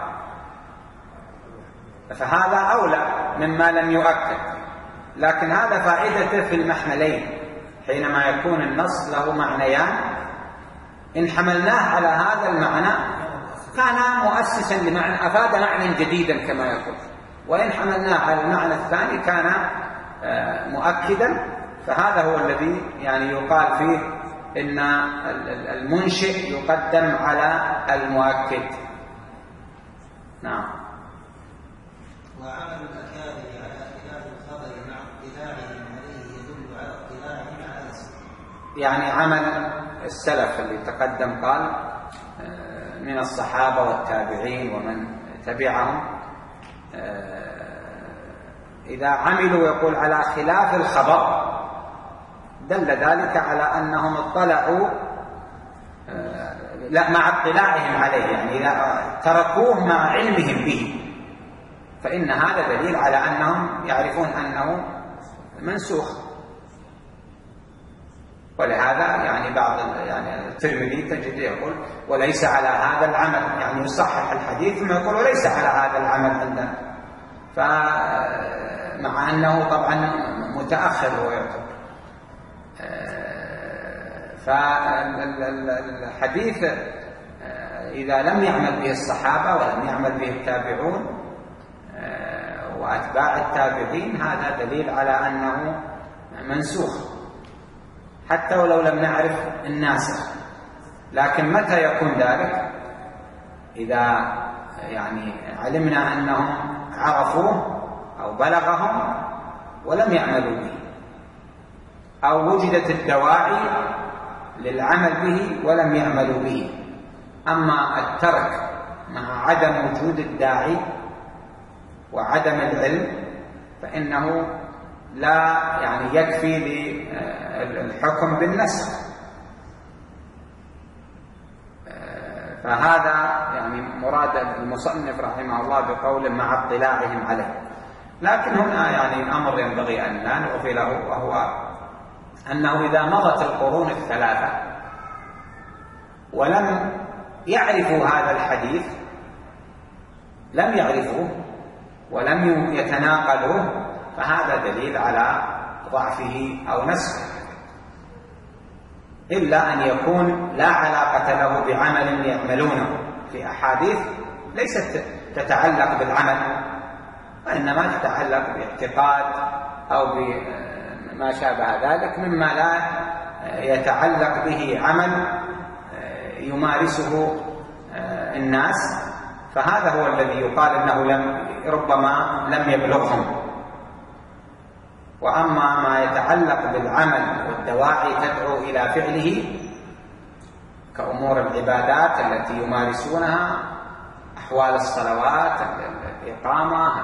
فهذا أولى مما لم يؤكد. لكن هذا فائدته في المحملين، حينما يكون النص له معنيان إن حملناه على هذا المعنى كان مؤسسا لمعنى، أفاد معنى جديدا كما يقول، وإن حملناه على المعنى الثاني كان مؤكدا. فهذا هو الذي يعني يقال فيه إن المنشئ يقدم على المؤكد. نعم.
وعمل الأكابر على خلاف الخبر مع اطلاعهم عليه يدل على اطلاعهم على نفسه.
يعني عمل السلف اللي تقدم قال من الصحابة والتابعين ومن تبعهم إذا عملوا يقول على خلاف الخبر دل ذلك على أنهم اطلعوا لا مع اطلاعهم عليه، يعني لا تركوه مع علمهم به، فإن هذا دليل على أنهم يعرفون أنه منسوخ. ولهذا يعني بعض يعني الترمذي تجد يقول وليس على هذا العمل، يعني يصحح الحديث ثم يقول وليس على هذا العمل عندنا، فمع أنه طبعا متأخر هو يعتبر. فالحديث إذا لم يعمل به الصحابة ولم يعمل به التابعون وأتباع التابعين هذا دليل على أنه منسوخ، حتى ولو لم نعرف الناسخ. لكن متى يكون ذلك؟ إذا يعني علمنا أنهم عرفوه أو بلغهم ولم يعملوا به، أو وجدت الدواعي للعمل به ولم يعملوا به. أما الترك مع عدم وجود الداعي وعدم العلم فإنه لا يعني يكفي للحكم بالنسخ. فهذا يعني مراد المصنف رحمه الله بقول مع اطلاعهم عليه. لكن هنا يعني أمر ينبغي أن لا نغفله، وهو أنه إذا مضت القرون الثلاثة ولم يعرفوا هذا الحديث، لم يعرفوه ولم يتناقلوه، فهذا دليل على ضعفه أو نسخه، إلا أن يكون لا علاقة له بعمل يعملونه في أحاديث ليست تتعلق بالعمل، وإنما تتعلق باعتقاد أو بما شابه ذلك مما لا يتعلق به عمل يمارسه الناس، فهذا هو الذي يقال أنه لم ربما لم يبلغهم. وأما ما يتعلق بالعمل والدواعي تدعو إلى فعله كأمور العبادات التي يمارسونها، أحوال الصلوات، الإقامة،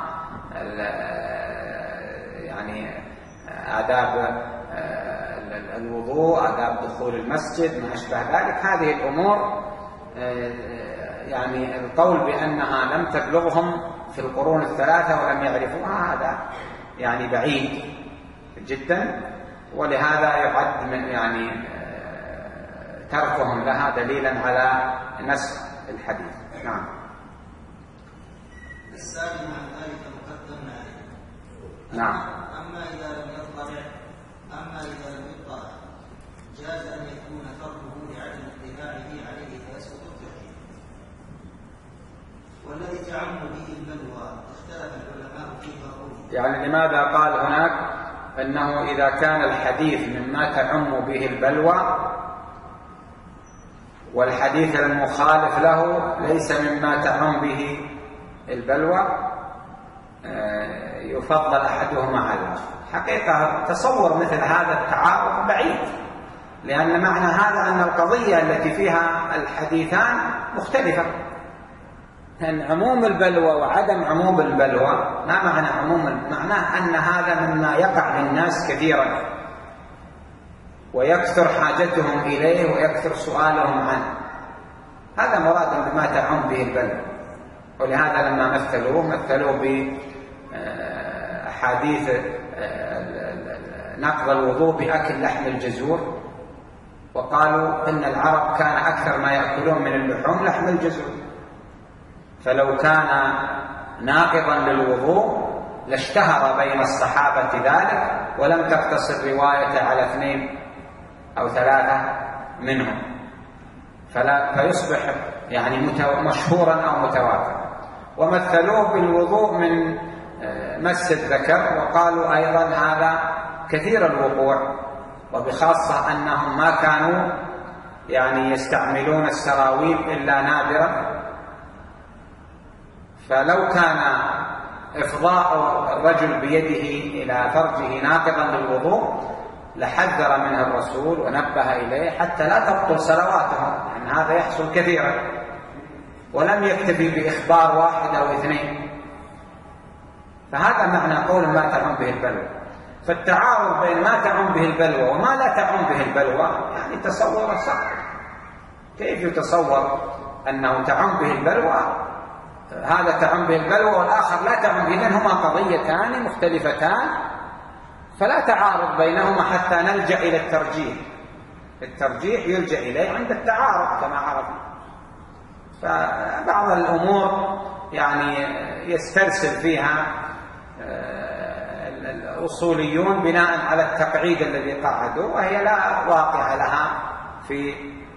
يعني آداب الوضوء، آداب دخول المسجد، ما أشبه ذلك، هذه الأمور يعني القول بأنها لم تبلغهم في القرون الثلاثة ولم يعرفوها هذا يعني بعيد جدا، ولهذا يعد من يعني تركهم لها دليلا على نسخ الحديث. نعم.
السالم عن ذلك مقدم عليه.
نعم.
أما إذا لم يطلع أما إذا لم يطلع جاز أن يكون تركه لعدم اطلاعه عليه فيسقط التركيب. والذي تعم به البلوى اختلف العلماء في ضروره.
يعني لماذا قال هناك أنه إذا كان الحديث مما تعم به البلوى والحديث المخالف له ليس مما تعم به البلوى يفضل أحدهما على الآخر؟ حقيقة تصور مثل هذا التعارض بعيد، لأن معنى هذا أن القضية التي فيها الحديثان مختلفة. أن عموم البلوى وعدم عموم البلوى، ما معنى عموم؟ معناه أن هذا مما يقع للناس كثيرا ويكثر حاجتهم إليه ويكثر سؤالهم عنه، هذا مراد بما تعم به البلوى. ولهذا لما مثلوه مثلوه بأحاديث نقض الوضوء بأكل لحم الجزور، وقالوا إن العرب كان أكثر ما يأكلون من اللحوم لحم الجزور، فلو كان ناقضا للوضوء لاشتهر بين الصحابة ذلك ولم تقتصر رواية على اثنين أو ثلاثة منهم، فلا فيصبح يعني مشهورا أو متواترا. ومثلوه بالوضوء من مس الذكر، وقالوا أيضا هذا كثير الوقوع، وبخاصة أنهم ما كانوا يعني يستعملون السراويل إلا نادرا، فلو كان إفضاء الرجل بيده إلى فرجه ناقضا للوضوء لحذر منه الرسول ونبه إليه حتى لا تبطل صلواتهم، يعني هذا يحصل كثيرا، ولم يكتفي بإخبار واحد أو اثنين. فهذا معنى قول ما تعم به البلوى. فالتعارض بين ما تعم به البلوى وما لا تعم به البلوى يعني تصور صعب. كيف يتصور أنه تعم به البلوى، هذا تعم به البلوى والآخر لا تعم به؟ إذن هما قضيتان مختلفتان، فلا تعارض بينهما حتى نلجأ إلى الترجيح. الترجيح يلجأ إليه عند التعارض كما عرفنا. فبعض الأمور يعني يسترسل فيها الأصوليون بناء على التقعيد الذي قعدوا، وهي لا واقع لها في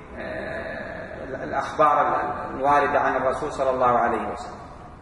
الأخبار الواردة عن الرسول صلى الله عليه وسلم.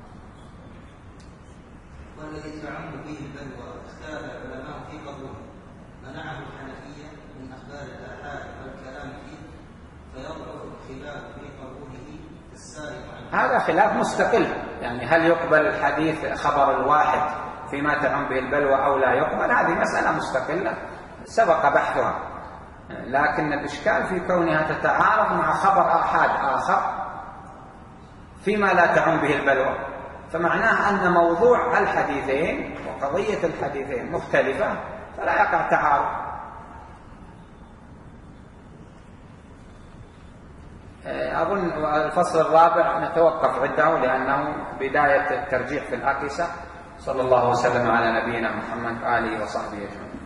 والذي تعم به البلوى اختلف العلماء في قبوله، منعه الحنفية من أخبار الآحاد والكلام فيه فيضعف الخلاف في قبوله السائق عنه.
هذا خلاف مستقل، يعني هل يقبل الحديث خبر الواحد فيما تعم به البلوى أو لا يقبل؟ هذه مسألة مستقلة سبق بحثها، لكن الإشكال في كونها تتعارض مع خبر آحاد آخر فيما لا تعم به البلوى، فمعناها أن موضوع الحديثين وقضية الحديثين مختلفة فلا يقع تعارض. أظن الفصل الرابع نتوقف عنده لأنه بداية الترجيح في الأقيسة. صلى الله وسلم على نبينا محمد وآله وصحبه أجمعين.